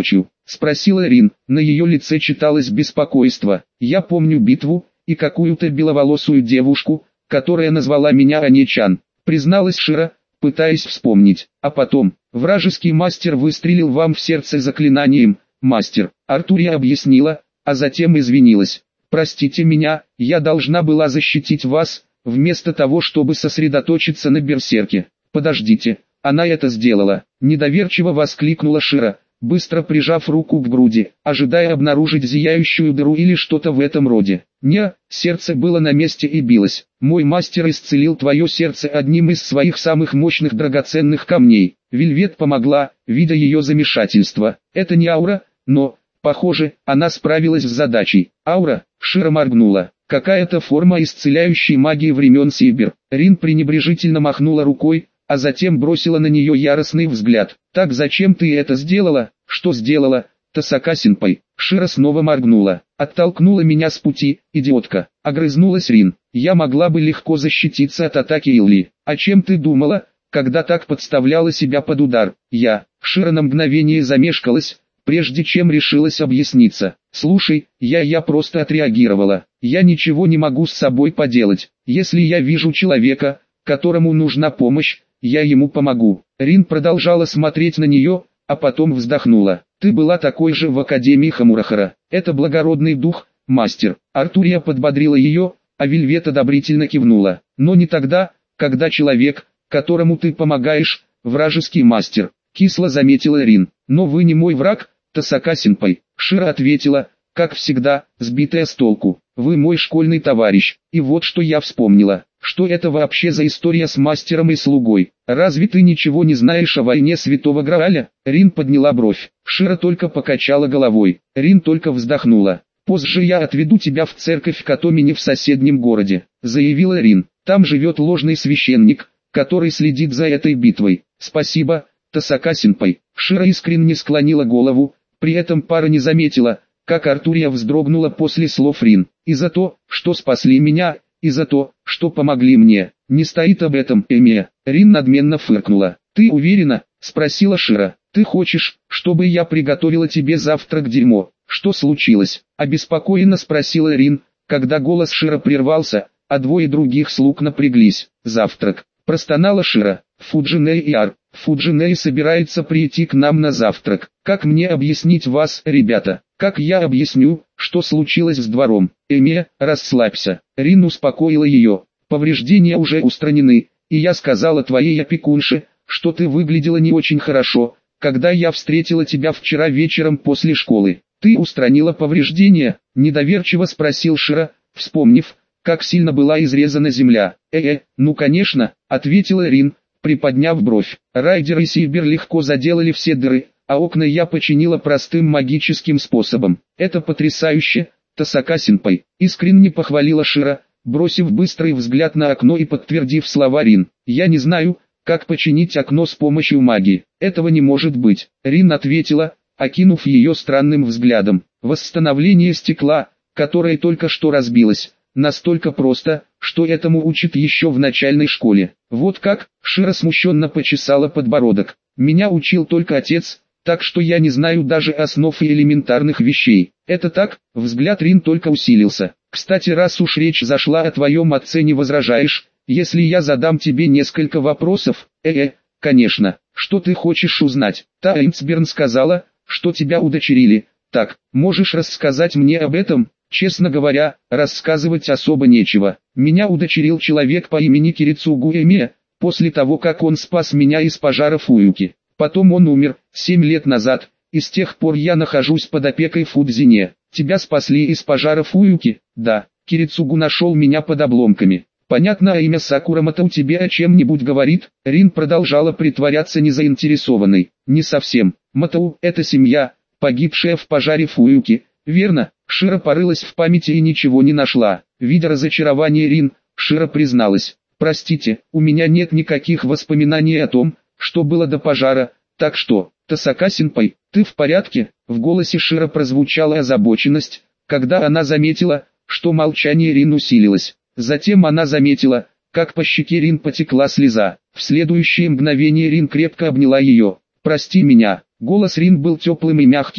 спросила Рин. На ее лице читалось беспокойство. «Я помню битву и какую-то беловолосую девушку, которая назвала меня Анечан», призналась Шира, пытаясь вспомнить. «А потом, вражеский мастер выстрелил вам в сердце заклинанием, мастер». Артурия объяснила, а затем извинилась. «Простите меня, я должна была защитить вас, вместо того, чтобы сосредоточиться на берсерке». «Подождите, она это сделала», недоверчиво воскликнула Шира, быстро прижав руку к груди, ожидая обнаружить зияющую дыру или что-то в этом роде. «Не, сердце было на месте и билось. Мой мастер исцелил твое сердце одним из своих самых мощных драгоценных камней». Вельвет помогла, видя ее замешательство. «Это не аура, но, похоже, она справилась с задачей». «Аура?» — Шира моргнула. «Какая-то форма исцеляющей магии времен Сибир». Рин пренебрежительно махнула рукой, а затем бросила на нее яростный взгляд. «Так зачем ты это сделала?» «Что сделала, Тасака-сенпай?» Шира снова моргнула. «Оттолкнула меня с пути, идиотка», — огрызнулась Рин. «Я могла бы легко защититься от атаки Илли. А чем ты думала, когда так подставляла себя под удар?» «Я...» Шира на мгновение замешкалась, прежде чем решилась объясниться. «Слушай, я я просто отреагировала. Я ничего не могу с собой поделать. Если я вижу человека, которому нужна помощь, я ему помогу». Рин продолжала смотреть на нее, а потом вздохнула. «Ты была такой же в Академии Хамурахара. Это благородный дух, мастер». Артурия подбодрила ее, а Вельвет одобрительно кивнула. «Но не тогда, когда человек, которому ты помогаешь, вражеский мастер», кисло заметила Рин. «Но вы не мой враг, Тасака-сенпай», Шира ответила, как всегда, сбитая с толку. «Вы мой школьный товарищ, и вот что я вспомнила. Что это вообще за история с мастером и слугой? Разве ты ничего не знаешь о войне Святого Грааля?» Рин подняла бровь. Шира только покачала головой. Рин только вздохнула. «Позже я отведу тебя в церковь Катомини в соседнем городе», заявила Рин. «Там живет ложный священник, который следит за этой битвой». «Спасибо, Тасака-сенпай». Шира искренне склонила голову, при этом пара не заметила, как Артурия вздрогнула после слов Рин. «И за то, что спасли меня, и за то, что помогли мне. Не стоит об этом, Эмия». Рин надменно фыркнула. «Ты уверена?» — спросила Шира. «Ты хочешь, чтобы я приготовила тебе завтрак дерьмо?» «Что случилось?» — обеспокоенно спросила Рин, когда голос Шира прервался, а двое других слуг напряглись. «Завтрак», — простонала Шира. «Фуджиней и Ар. Фуджиней собирается прийти к нам на завтрак. Как мне объяснить вас, ребята? Как я объясню, что случилось с двором?» «Эмия, расслабься». Рин успокоила ее. «Повреждения уже устранены, и я сказала твоей опекунше, что ты выглядела не очень хорошо, когда я встретила тебя вчера вечером после школы». «Ты устранила повреждения?» – недоверчиво спросил Шира, вспомнив, как сильно была изрезана земля. «Э-э, ну конечно», – ответила Рин, приподняв бровь. «Райдер и Сильбер легко заделали все дыры, а окна я починила простым магическим способом». «Это потрясающе, Тасака-сенпай», – искренне похвалила Шира, бросив быстрый взгляд на окно и подтвердив слова Рин. «Я не знаю, как починить окно с помощью магии. Этого не может быть». Рин ответила, окинув ее странным взглядом. «Восстановление стекла, которое только что разбилось, настолько просто, что этому учат еще в начальной школе». «Вот как?» — Шира смущенно почесала подбородок. «Меня учил только отец, так что я не знаю даже основ и элементарных вещей». «Это так?» — взгляд Рин только усилился. «Кстати, раз уж речь зашла о твоем отце, не возражаешь, если я задам тебе несколько вопросов?» «Э-э, конечно. Что ты хочешь узнать?» «Та Эйнсберн сказала, что тебя удочерили. Так, можешь рассказать мне об этом?» «Честно говоря, рассказывать особо нечего. Меня удочерил человек по имени Кирицугу Эмия, после того как он спас меня из пожара Фуюки. Потом он умер, семь лет назад, и с тех пор я нахожусь под опекой Фудзине». «Тебя спасли из пожара Фуюки?» «Да, Кирицугу нашел меня под обломками». «Понятно, а имя Сакурамото у тебя о чем-нибудь говорит?» Рин продолжала притворяться незаинтересованной. «Не совсем. Матоу – это семья, погибшая в пожаре Фуюки, верно?» Шира порылась в памяти и ничего не нашла. Видя разочарование Рин, Шира призналась. «Простите, у меня нет никаких воспоминаний о том, что было до пожара, так что, Тасака-сенпай, ты в порядке?» В голосе Шира прозвучала озабоченность, когда она заметила, что молчание Рин усилилось. Затем она заметила, как по щеке Рин потекла слеза. В следующее мгновение Рин крепко обняла ее. «Прости меня». Голос Рин был теплым и мягким,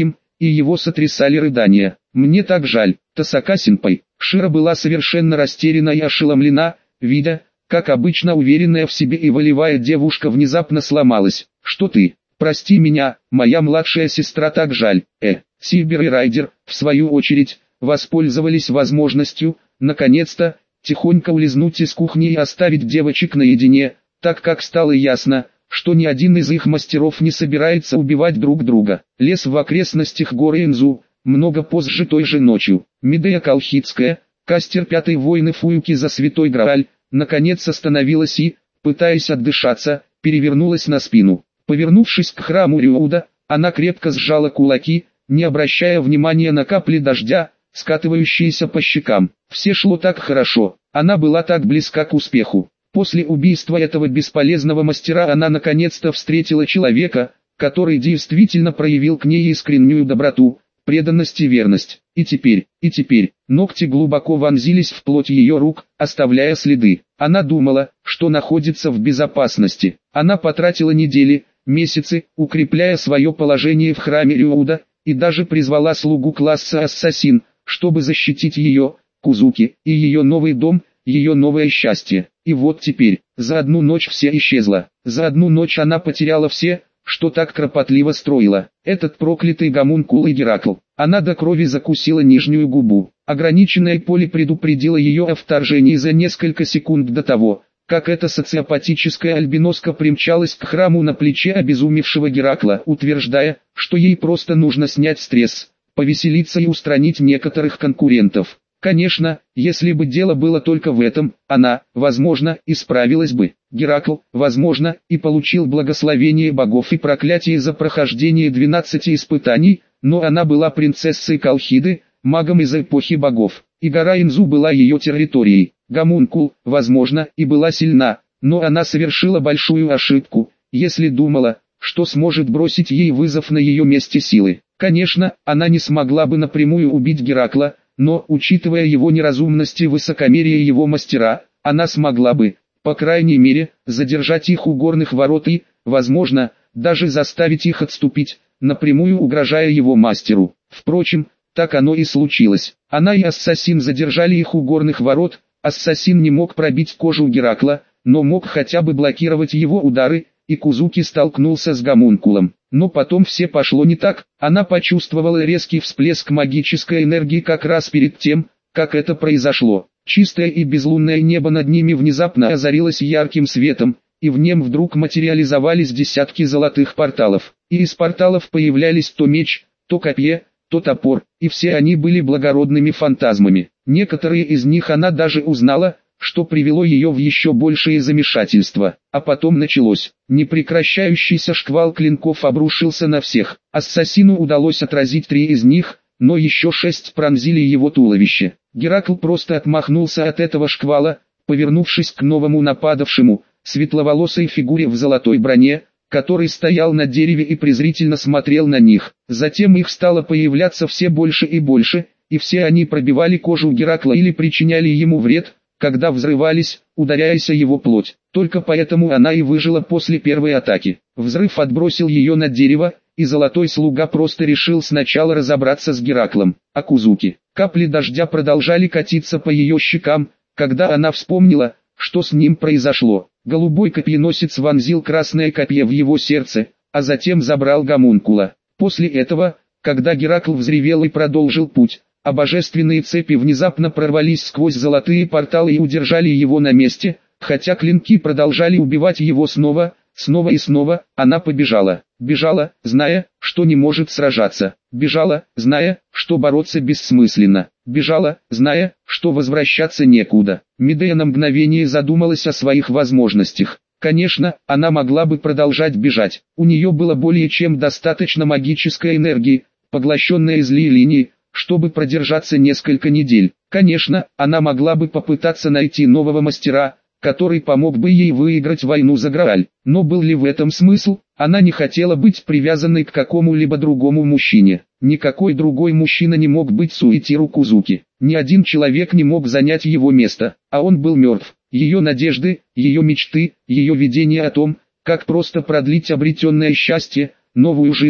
и его сотрясали рыдания. «Мне так жаль, Тасака-сенпай». Шира была совершенно растеряна и ошеломлена, видя, как обычно уверенная в себе и волевая девушка внезапно сломалась. «Что ты? Прости меня, моя младшая сестра, так жаль». Э, Сильбер и Райдер, в свою очередь, воспользовались возможностью, наконец-то, тихонько улизнуть из кухни и оставить девочек наедине, так как стало ясно, что ни один из их мастеров не собирается убивать друг друга. Лес в окрестностях горы Инзу, много позже той же ночью. Медея Колхидская, кастер пятой войны Фуюки за Святой Грааль, наконец остановилась и, пытаясь отдышаться, перевернулась на спину. Повернувшись к храму Рюуда, она крепко сжала кулаки, не обращая внимания на капли дождя, скатывающиеся по щекам. Все шло так хорошо, она была так близка к успеху. После убийства этого бесполезного мастера она наконец-то встретила человека, который действительно проявил к ней искреннюю доброту, преданность и верность. И теперь, и теперь, ногти глубоко вонзились в плоть ее рук, оставляя следы. Она думала, что находится в безопасности. Она потратила недели, месяцы, укрепляя свое положение в храме Рюуда, и даже призвала слугу класса ассасин, чтобы защитить ее, Кузуки, и ее новый дом, ее новое счастье. И вот теперь, за одну ночь все исчезло. За одну ночь она потеряла все, что так кропотливо строила. Этот проклятый гомункул и Геракл. Она до крови закусила нижнюю губу. Ограниченное поле предупредило ее о вторжении за несколько секунд до того, как эта социопатическая альбиноска примчалась к храму на плече обезумевшего Геракла, утверждая, что ей просто нужно снять стресс, повеселиться и устранить некоторых конкурентов. Конечно, если бы дело было только в этом, она, возможно, и справилась бы. Геракл, возможно, и получил благословение богов и проклятие за прохождение двенадцати испытаний, но она была принцессой Колхиды, магом из эпохи богов, и гора Инзу была ее территорией. Гомункул, возможно, и была сильна, но она совершила большую ошибку, если думала, что сможет бросить ей вызов на ее месте силы. Конечно, она не смогла бы напрямую убить Геракла, но, учитывая его неразумность и высокомерие его мастера, она смогла бы, по крайней мере, задержать их у горных ворот и, возможно, даже заставить их отступить, напрямую угрожая его мастеру. Впрочем, так оно и случилось. Она и ассасин задержали их у горных ворот. Ассасин не мог пробить кожу Геракла, но мог хотя бы блокировать его удары, и Кузуки столкнулся с гомункулом. Но потом все пошло не так, она почувствовала резкий всплеск магической энергии как раз перед тем, как это произошло. Чистое и безлунное небо над ними внезапно озарилось ярким светом, и в нем вдруг материализовались десятки золотых порталов. И из порталов появлялись то меч, то копье, то топор, и все они были благородными фантазмами. Некоторые из них она даже узнала, что привело ее в еще большее замешательство. А потом началось. Непрекращающийся шквал клинков обрушился на всех. Ассасину удалось отразить три из них, но еще шесть пронзили его туловище. Геракл просто отмахнулся от этого шквала, повернувшись к новому нападавшему, светловолосой фигуре в золотой броне, который стоял на дереве и презрительно смотрел на них. Затем их стало появляться все больше и больше, и все они пробивали кожу Геракла или причиняли ему вред, когда взрывались, ударяясь о его плоть. Только поэтому она и выжила после первой атаки. Взрыв отбросил ее на дерево, и золотой слуга просто решил сначала разобраться с Гераклом. А Кузуки, капли дождя продолжали катиться по ее щекам, когда она вспомнила, что с ним произошло. Голубой копьеносец вонзил красное копье в его сердце, а затем забрал гомункула. После этого, когда Геракл взревел и продолжил путь, а божественные цепи внезапно прорвались сквозь золотые порталы и удержали его на месте, хотя клинки продолжали убивать его снова, снова и снова, она побежала. Бежала, зная, что не может сражаться. Бежала, зная, что бороться бессмысленно. Бежала, зная, что возвращаться некуда. Медея на мгновение задумалась о своих возможностях. Конечно, она могла бы продолжать бежать. У нее было более чем достаточно магической энергии, поглощенной из ли линии, чтобы продержаться несколько недель. Конечно, она могла бы попытаться найти нового мастера, который помог бы ей выиграть войну за Грааль. Но был ли в этом смысл? Она не хотела быть привязанной к какому-либо другому мужчине. Никакой другой мужчина не мог быть Суэтиру Кузуки. Ни один человек не мог занять его место, а он был мертв. Ее надежды, ее мечты, ее видение о том, как просто продлить обретенное счастье, новую жизнь,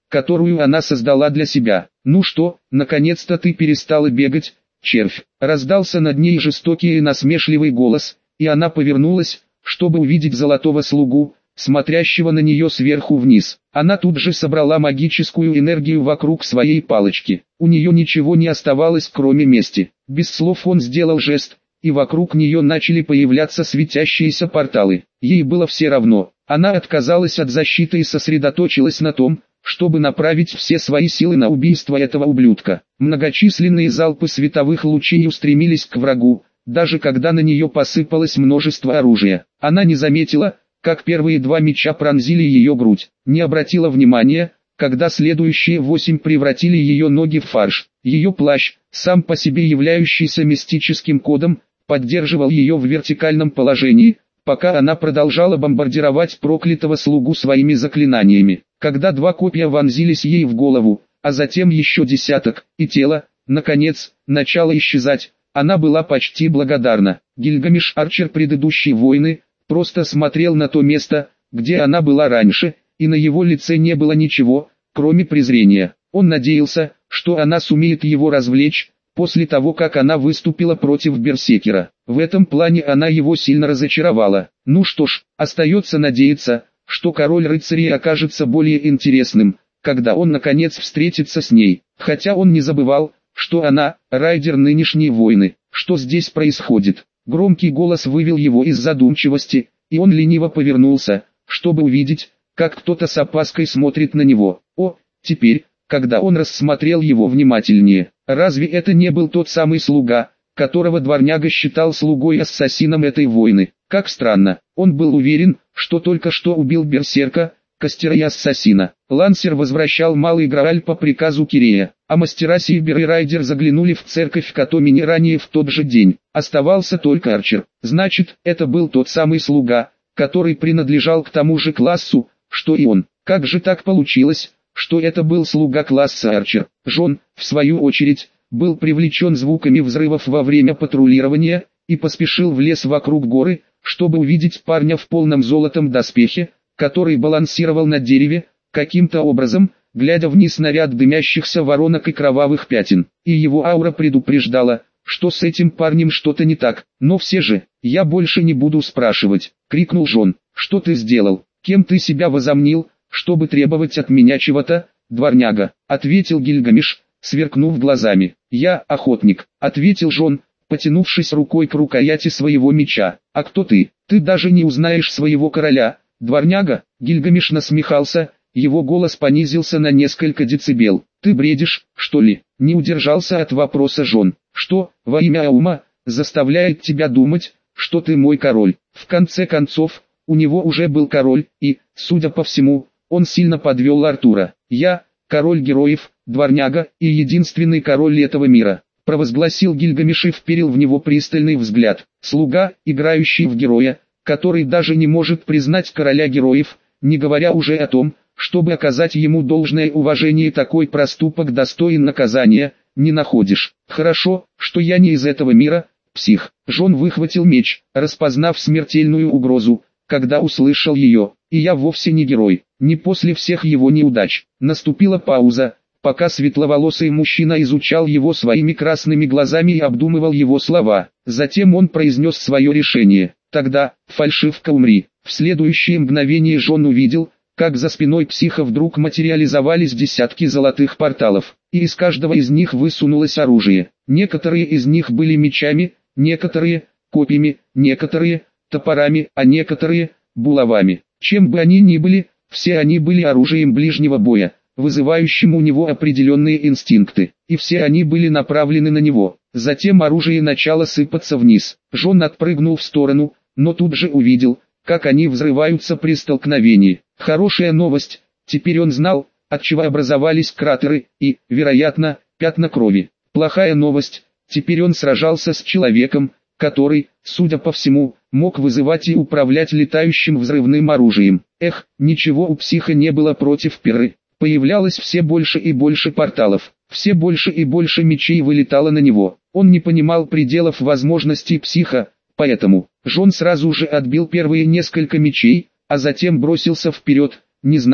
которую она создала для себя. «Ну что, наконец-то ты перестала бегать, червь!» Раздался над ней жестокий и насмешливый голос, и она повернулась, чтобы увидеть золотого слугу, смотрящего на нее сверху вниз. Она тут же собрала магическую энергию вокруг своей палочки. У нее ничего не оставалось, кроме мести. Без слов он сделал жест, и вокруг нее начали появляться светящиеся порталы. Ей было все равно. Она отказалась от защиты и сосредоточилась на том, чтобы направить все свои силы на убийство этого ублюдка. Многочисленные залпы световых лучей устремились к врагу, даже когда на нее посыпалось множество оружия. Она не заметила, как первые два меча пронзили ее грудь, не обратила внимания, когда следующие восемь превратили ее ноги в фарш. Ее плащ, сам по себе являющийся мистическим кодом, поддерживал ее в вертикальном положении, пока она продолжала бомбардировать проклятого слугу своими заклинаниями. Когда два копья вонзились ей в голову, а затем еще десяток, и тело, наконец, начало исчезать, она была почти благодарна. Гильгамеш Арчер предыдущей войны просто смотрел на то место, где она была раньше, и на его лице не было ничего, кроме презрения. Он надеялся, что она сумеет его развлечь, после того как она выступила против Берсеркера. В этом плане она его сильно разочаровала. Ну что ж, остается надеяться, что король рыцарей окажется более интересным, когда он наконец встретится с ней. Хотя он не забывал, что она, райдер нынешней войны. Что здесь происходит? Громкий голос вывел его из задумчивости, и он лениво повернулся, чтобы увидеть, как кто-то с опаской смотрит на него. О, теперь, когда он рассмотрел его внимательнее, разве это не был тот самый слуга, которого дворняга считал слугой-ассасином этой войны? Как странно, он был уверен, что только что убил берсерка, костера и ассасина. Лансер возвращал Малый Грааль по приказу Кирея, а мастера Сильбер и Райдер заглянули в церковь Катомини ранее в тот же день. Оставался только Арчер. Значит, это был тот самый слуга, который принадлежал к тому же классу, что и он. Как же так получилось, что это был слуга класса Арчер? Джон, в свою очередь, был привлечен звуками взрывов во время патрулирования, и поспешил в лес вокруг горы, чтобы увидеть парня в полном золотом доспехе, который балансировал на дереве, каким-то образом, глядя вниз на ряд дымящихся воронок и кровавых пятен. И его аура предупреждала, что с этим парнем что-то не так. Но все же, я больше не буду спрашивать, крикнул Джон. Что ты сделал? Кем ты себя возомнил, чтобы требовать от меня чего-то, дворняга? Ответил Гильгамеш, сверкнув глазами. Я охотник, ответил Джон, потянувшись рукой к рукояти своего меча. А кто ты? Ты даже не узнаешь своего короля, дворняга. Гильгамеш насмехался, его голос понизился на несколько децибел. Ты бредишь, что ли? Не удержался от вопроса Джон. Что, во имя Аума, заставляет тебя думать, что ты мой король? В конце концов, у него уже был король, и, судя по всему, он сильно подвел Артура. Я, король героев, дворняга, и единственный король этого мира, провозгласил Гильгамеш и вперил в него пристальный взгляд. Слуга, играющий в героя, который даже не может признать короля героев, не говоря уже о том, чтобы оказать ему должное уважение. Такой проступок достоин наказания, не находишь? Хорошо, что я не из этого мира, псих. Джон выхватил меч, распознав смертельную угрозу, когда услышал ее. И я вовсе не герой, не после всех его неудач. Наступила пауза, пока светловолосый мужчина изучал его своими красными глазами и обдумывал его слова. Затем он произнес свое решение. Тогда, фальшивка, умри. В следующее мгновение Джон увидел, как за спиной психа вдруг материализовались десятки золотых порталов, и из каждого из них высунулось оружие. Некоторые из них были мечами, некоторые – копьями, некоторые – топорами, а некоторые – булавами. Чем бы они ни были, все они были оружием ближнего боя, вызывающим у него определенные инстинкты, и все они были направлены на него. Затем оружие начало сыпаться вниз. Джон отпрыгнул в сторону, но тут же увидел, как они взрываются при столкновении. Хорошая новость, теперь он знал, отчего образовались кратеры и, вероятно, пятна крови. Плохая новость, теперь он сражался с человеком, который, судя по всему, мог вызывать и управлять летающим взрывным оружием. Эх, ничего у психа не было против пиры. Появлялось все больше и больше порталов, все больше и больше мечей вылетало на него. Он не понимал пределов возможностей психа, поэтому Джон сразу же отбил первые несколько мечей, а затем бросился вперед, не зная,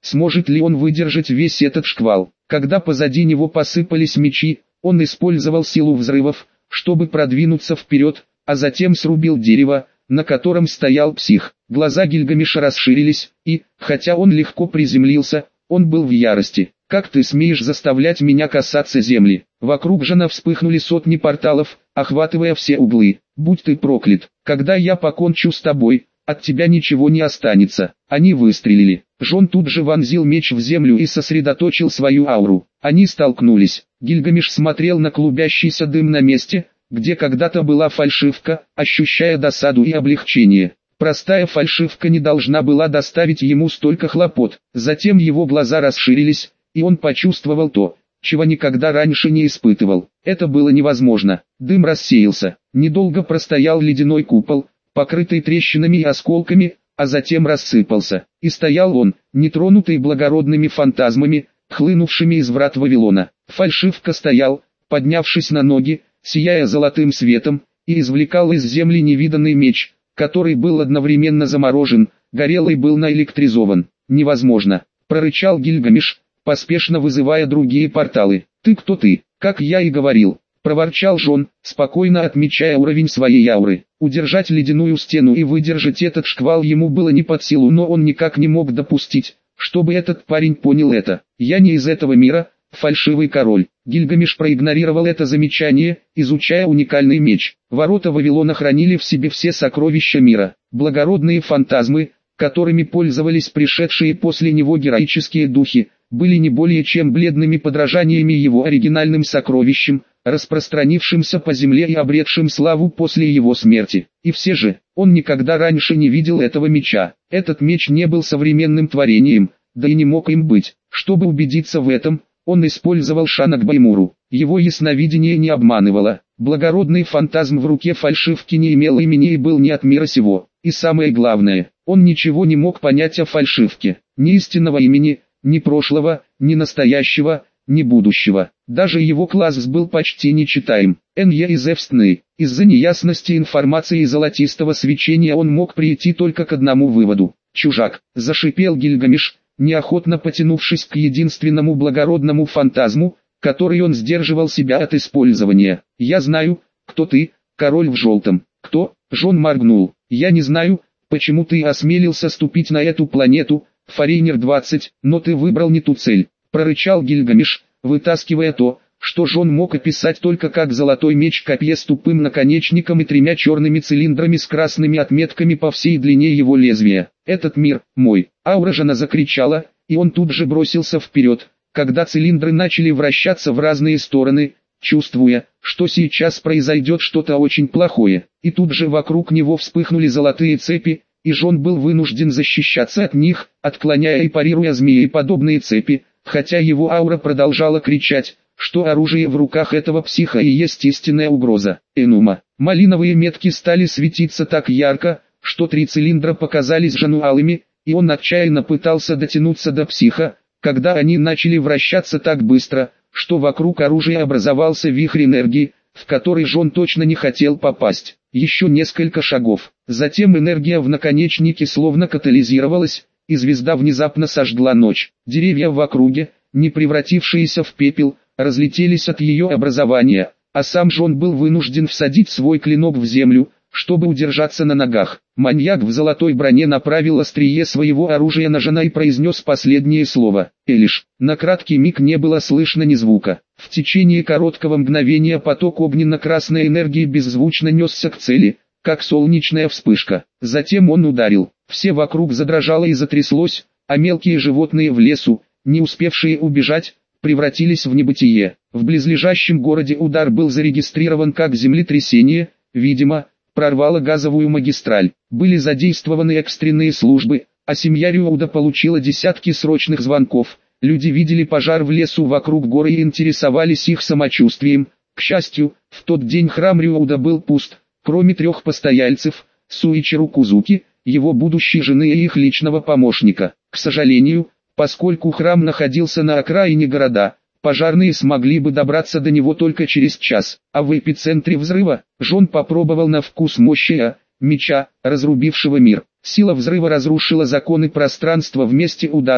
Сможет ли он выдержать весь этот шквал? Когда позади него посыпались мечи, он использовал силу взрывов, чтобы продвинуться вперед, а затем срубил дерево, на котором стоял псих. Глаза Гильгамеша расширились, и, хотя он легко приземлился, он был в ярости. «Как ты смеешь заставлять меня касаться земли?» Вокруг жена вспыхнули сотни порталов, охватывая все углы. «Будь ты проклят! Когда я покончу с тобой, от тебя ничего не останется». Они выстрелили. Жон тут же вонзил меч в землю и сосредоточил свою ауру. Они столкнулись. Гильгамеш смотрел на клубящийся дым на месте, где когда-то была фальшивка, ощущая досаду и облегчение. Простая фальшивка не должна была доставить ему столько хлопот. Затем его глаза расширились, и он почувствовал то, чего никогда раньше не испытывал. Это было невозможно. Дым рассеялся. Недолго простоял ледяной купол, покрытый трещинами и осколками, а затем рассыпался. И стоял он, нетронутый благородными фантазмами, хлынувшими из врат Вавилона. Фальшивка стоял, поднявшись на ноги, сияя золотым светом, и извлекал из земли невиданный меч, который был одновременно заморожен, горел и был наэлектризован. «Невозможно!» — прорычал Гильгамеш, поспешно вызывая другие порталы. «Ты кто ты?» «Как я и говорил», — проворчал Жон, спокойно отмечая уровень своей ауры. Удержать ледяную стену и выдержать этот шквал ему было не под силу, но он никак не мог допустить, чтобы этот парень понял это. «Я не из этого мира, фальшивый король». Гильгамеш проигнорировал это замечание, изучая уникальный меч. Ворота Вавилона хранили в себе все сокровища мира. Благородные фантазмы, которыми пользовались пришедшие после него героические духи, были не более чем бледными подражаниями его оригинальным сокровищам, распространившимся по земле и обретшим славу после его смерти. И все же, он никогда раньше не видел этого меча. Этот меч не был современным творением, да и не мог им быть. Чтобы убедиться в этом, он использовал Шанак-Баймуру. Его ясновидение не обманывало. Благородный фантазм в руке фальшивки не имел имени и был не от мира сего. И самое главное, он ничего не мог понять о фальшивке. Ни истинного имени, ни прошлого, ни настоящего, ни будущего. Даже его класс был почти нечитаем. Энья из Эвстны. Из-за неясности информации и золотистого свечения он мог прийти только к одному выводу. «Чужак», — зашипел Гильгамеш, неохотно потянувшись к единственному благородному фантазму, который он сдерживал себя от использования. «Я знаю, кто ты, король в желтом». «Кто?» — Жон моргнул. «Я не знаю, почему ты осмелился ступить на эту планету, Форейнер двадцать, но ты выбрал не ту цель», — прорычал Гильгамеш, вытаскивая то, что Жон мог описать только как золотой меч-копье с тупым наконечником и тремя черными цилиндрами с красными отметками по всей длине его лезвия. «Этот мир мой!» Аура Жона закричала, и он тут же бросился вперед, когда цилиндры начали вращаться в разные стороны, чувствуя, что сейчас произойдет что-то очень плохое. И тут же вокруг него вспыхнули золотые цепи, и Жон был вынужден защищаться от них, отклоняя и парируя змееподобные цепи, хотя его аура продолжала кричать, что оружие в руках этого психа и есть истинная угроза. Энума. Малиновые метки стали светиться так ярко, что три цилиндра показались Жону алыми, и он отчаянно пытался дотянуться до психа, когда они начали вращаться так быстро, что вокруг оружия образовался вихрь энергии, в который Жон точно не хотел попасть. Еще несколько шагов. Затем энергия в наконечнике словно катализировалась, и звезда внезапно сожгла ночь. Деревья в округе, не превратившиеся в пепел, разлетелись от ее образования, а сам Жон был вынужден всадить свой клинок в землю, чтобы удержаться на ногах. Маньяк в золотой броне направил острие своего оружия на Жона и произнес последнее слово. «Элиш». На краткий миг не было слышно ни звука. В течение короткого мгновения поток огненно-красной энергии беззвучно несся к цели, как солнечная вспышка. Затем он ударил. Все вокруг задрожало и затряслось, а мелкие животные в лесу, не успевшие убежать, превратились в небытие. В близлежащем городе удар был зарегистрирован как землетрясение, видимо, прорвало газовую магистраль. Были задействованы экстренные службы, а семья Рюуда получила десятки срочных звонков. Люди видели пожар в лесу вокруг горы и интересовались их самочувствием. К счастью, в тот день храм Рюуда был пуст, кроме трех постояльцев, Суичеру Кузуки, его будущей жены и их личного помощника. К сожалению, поскольку храм находился на окраине города, пожарные смогли бы добраться до него только через час, а в эпицентре взрыва Жон попробовал на вкус мощи А, меча, разрубившего мир. Сила взрыва разрушила законы пространства в месте удара,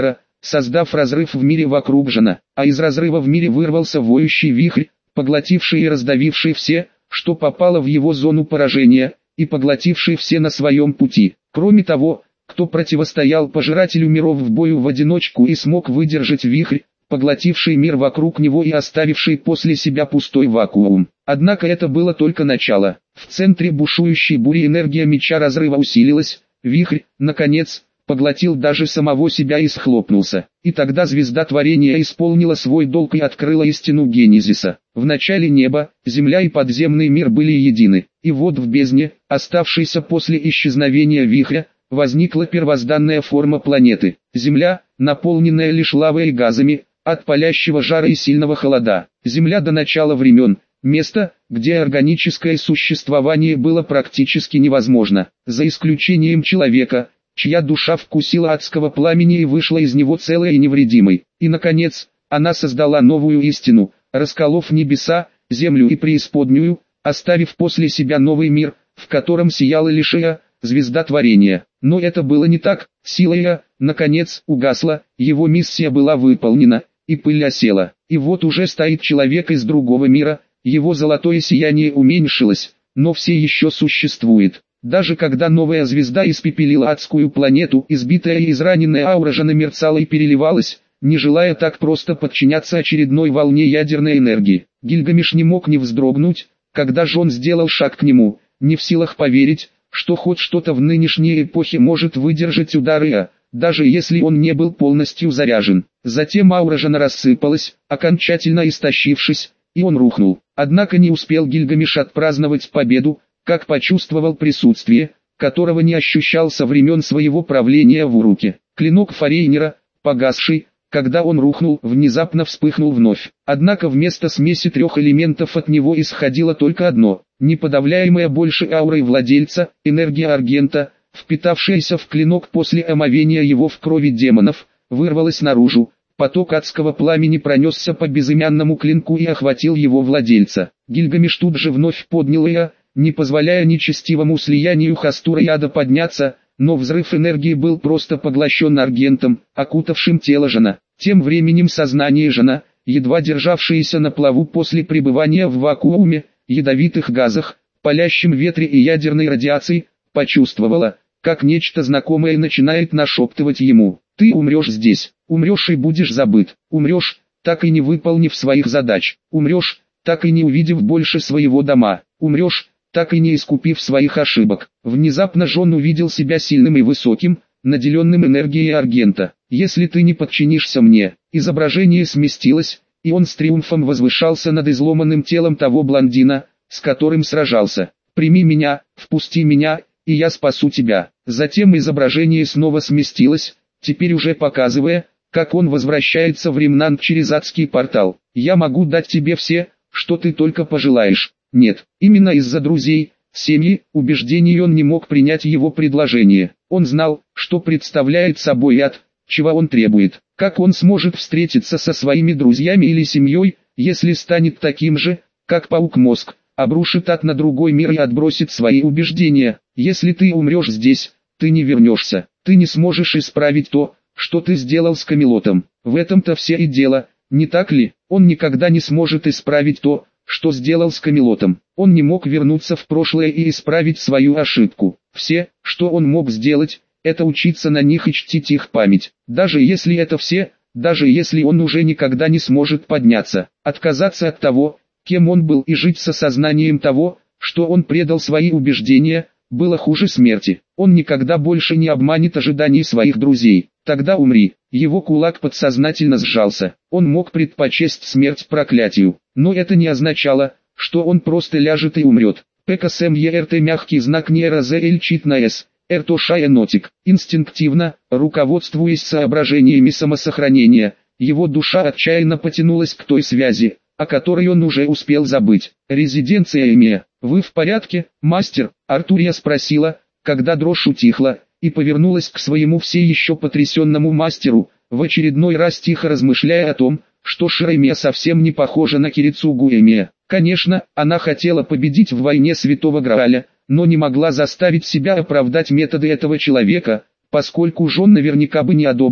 создав разрыв в мире вокруг Жана, а из разрыва в мире вырвался воющий вихрь, поглотивший и раздавивший все, что попало в его зону поражения, и поглотивший все на своем пути. Кроме того, кто противостоял пожирателю миров в бою в одиночку и смог выдержать вихрь, поглотивший мир вокруг него и оставивший после себя пустой вакуум. Однако это было только начало. В центре бушующей бури энергия меча разрыва усилилась, вихрь, наконец, поглотил даже самого себя и схлопнулся. И тогда звезда творения исполнила свой долг и открыла истину Генезиса. В начале небо, земля и подземный мир были едины. И вот в бездне, оставшейся после исчезновения вихря, возникла первозданная форма планеты. Земля, наполненная лишь лавой и газами, от палящего жара и сильного холода. Земля до начала времен, место, где органическое существование было практически невозможно, за исключением человека, чья душа вкусила адского пламени и вышла из него целой и невредимой. И наконец, она создала новую истину, расколов небеса, землю и преисподнюю, оставив после себя новый мир, в котором сияла лишь Иа, звезда творения. Но это было не так, сила Иа, наконец, угасла, его миссия была выполнена, и пыль осела. И вот уже стоит человек из другого мира, его золотое сияние уменьшилось, но все еще существует. Даже когда новая звезда испепелила адскую планету, избитая и израненная аура Жана мерцала и переливалась, не желая так просто подчиняться очередной волне ядерной энергии. Гильгамеш не мог не вздрогнуть, когда Жон сделал шаг к нему, не в силах поверить, что хоть что-то в нынешней эпохе может выдержать удары Иа, даже если он не был полностью заряжен. Затем аура Жана рассыпалась, окончательно истощившись, и он рухнул. Однако не успел Гильгамеш отпраздновать победу, как почувствовал присутствие, которого не ощущал со времен своего правления в Уруке. Клинок Форейнера, погасший, когда он рухнул, внезапно вспыхнул вновь. Однако вместо смеси трех элементов от него исходило только одно, неподавляемая больше аурой владельца, энергия Аргента, впитавшаяся в клинок после омовения его в крови демонов, вырвалась наружу. Поток адского пламени пронесся по безымянному клинку и охватил его владельца. Гильгамеш тут же вновь поднял Иа, не позволяя нечестивому слиянию Хастура и Ада подняться, но взрыв энергии был просто поглощен Аргентом, окутавшим тело Жана. Тем временем сознание Жана, едва державшееся на плаву после пребывания в вакууме, ядовитых газах, палящем ветре и ядерной радиации, почувствовало, как нечто знакомое начинает нашептывать ему: «Ты умрешь здесь, умрешь и будешь забыт, умрешь, так и не выполнив своих задач, умрешь, так и не увидев больше своего дома, умрешь, так и не искупив своих ошибок». Внезапно Жон увидел себя сильным и высоким, наделенным энергией Аргента. «Если ты не подчинишься мне», изображение сместилось, и он с триумфом возвышался над изломанным телом того блондина, с которым сражался. «Прими меня, впусти меня, и я спасу тебя». Затем изображение снова сместилось, теперь уже показывая, как он возвращается в Ремнант через адский портал. «Я могу дать тебе все, что ты только пожелаешь». Нет, именно из-за друзей, семьи, убеждений он не мог принять его предложение. Он знал, что представляет собой ад, чего он требует. Как он сможет встретиться со своими друзьями или семьей, если станет таким же, как паук-мозг, обрушит ад на другой мир и отбросит свои убеждения? Если ты умрешь здесь, ты не вернешься, ты не сможешь исправить то, что ты сделал с Камелотом. В этом-то все и дело, не так ли? Он никогда не сможет исправить то, что сделал с Камелотом. Он не мог вернуться в прошлое и исправить свою ошибку. Все, что он мог сделать, это учиться на них и чтить их память. Даже если это все, даже если он уже никогда не сможет подняться, отказаться от того, кем он был, и жить с осознанием того, что он предал свои убеждения, было хуже смерти. Он никогда больше не обманет ожиданий своих друзей. Тогда умри. Его кулак подсознательно сжался. Он мог предпочесть смерть проклятию, но это не означало, что он просто ляжет и умрет. ПКСМЕРТ мягкий знак НРЗЛ чит на С. Эртошая нотик. Инстинктивно, руководствуясь соображениями самосохранения, его душа отчаянно потянулась к той связи, о которой он уже успел забыть. «Резиденция Эмия, вы в порядке, мастер?» Артурия спросила, когда дрожь утихла, и повернулась к своему все еще потрясенному мастеру, в очередной раз тихо размышляя о том, что Ширемия совсем не похожа на Кирицугу Эмия. Конечно, она хотела победить в войне Святого Грааля, но не могла заставить себя оправдать методы этого человека, поскольку Жон наверняка бы не одобрил,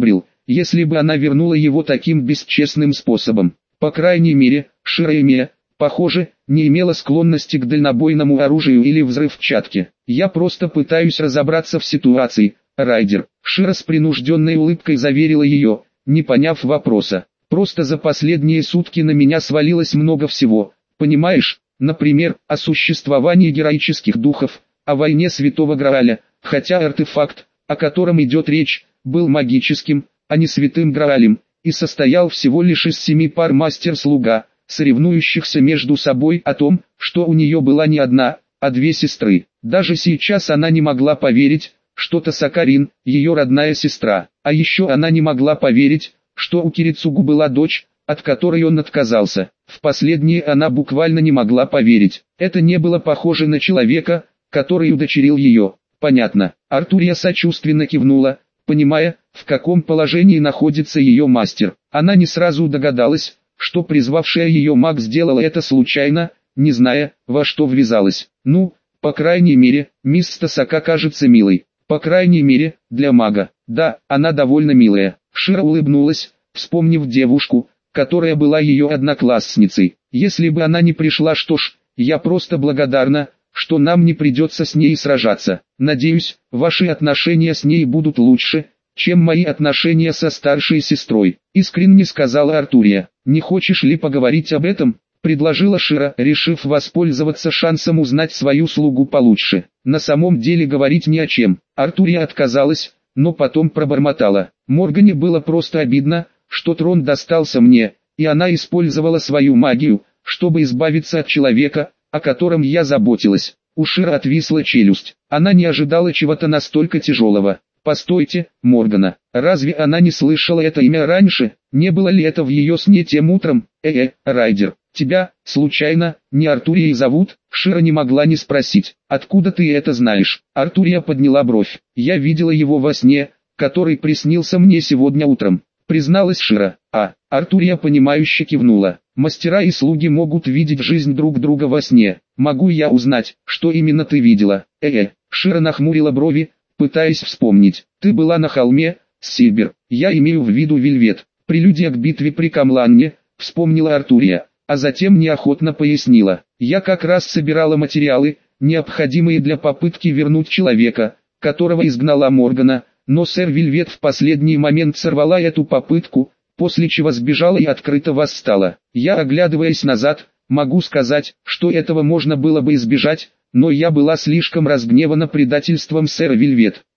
если бы она вернула его таким бесчестным способом. По крайней мере, Шира Эмия, похоже, не имела склонности к дальнобойному оружию или взрывчатке. Я просто пытаюсь разобраться в ситуации, Райдер. Шира с принужденной улыбкой заверила ее, не поняв вопроса. Просто за последние сутки на меня свалилось много всего, понимаешь? Например, о существовании героических духов, о войне Святого Грааля, хотя артефакт, о котором идет речь, был магическим, а не Святым Граалем, и состоял всего лишь из семи пар мастер-слуга, соревнующихся между собой о том, что у нее была не одна, а две сестры. Даже сейчас она не могла поверить, что Тасакарин, ее родная сестра, а еще она не могла поверить, что у Кирицугу была дочь, от которой он отказался. В последнее она буквально не могла поверить. Это не было похоже на человека, который удочерил ее. Понятно. Артурия сочувственно кивнула, понимая, в каком положении находится ее мастер. Она не сразу догадалась, что призвавшая ее маг сделала это случайно, не зная, во что ввязалась. Ну, по крайней мере, мисс Тасака кажется милой. По крайней мере, для мага. Да, она довольно милая. Шира улыбнулась, вспомнив девушку, которая была ее одноклассницей. Если бы она не пришла, что ж, я просто благодарна, что нам не придется с ней сражаться. Надеюсь, ваши отношения с ней будут лучше, чем мои отношения со старшей сестрой. Искренне сказала Артурия. Не хочешь ли поговорить об этом? Предложила Шира, решив воспользоваться шансом узнать свою слугу получше. На самом деле говорить ни о чем. Артурия отказалась, но потом пробормотала. Моргане было просто обидно, что трон достался мне, и она использовала свою магию, чтобы избавиться от человека, о котором я заботилась. У Ширы отвисла челюсть. Она не ожидала чего-то настолько тяжелого. Постойте, Моргана, разве она не слышала это имя раньше? Не было ли это в ее сне тем утром? Э-э, Райдер, тебя, случайно, не Артурией зовут? Шира не могла не спросить. Откуда ты это знаешь? Артурия подняла бровь. Я видела его во сне, который приснился мне сегодня утром. Призналась Шира. А, Артурия понимающе кивнула. Мастера и слуги могут видеть жизнь друг друга во сне. Могу я узнать, что именно ты видела? Э-э, Шира нахмурила брови, пытаясь вспомнить. Ты была на холме, Сильбер. Я имею в виду Вельвет. Прелюдия к битве при Камланне, вспомнила Артурия, а затем неохотно пояснила. Я как раз собирала материалы, необходимые для попытки вернуть человека, которого изгнала Моргана, но сэр Вельвет в последний момент сорвала эту попытку, после чего сбежала и открыто восстала. Я, оглядываясь назад, могу сказать, что этого можно было бы избежать, но я была слишком разгневана предательством сэра Вельвет.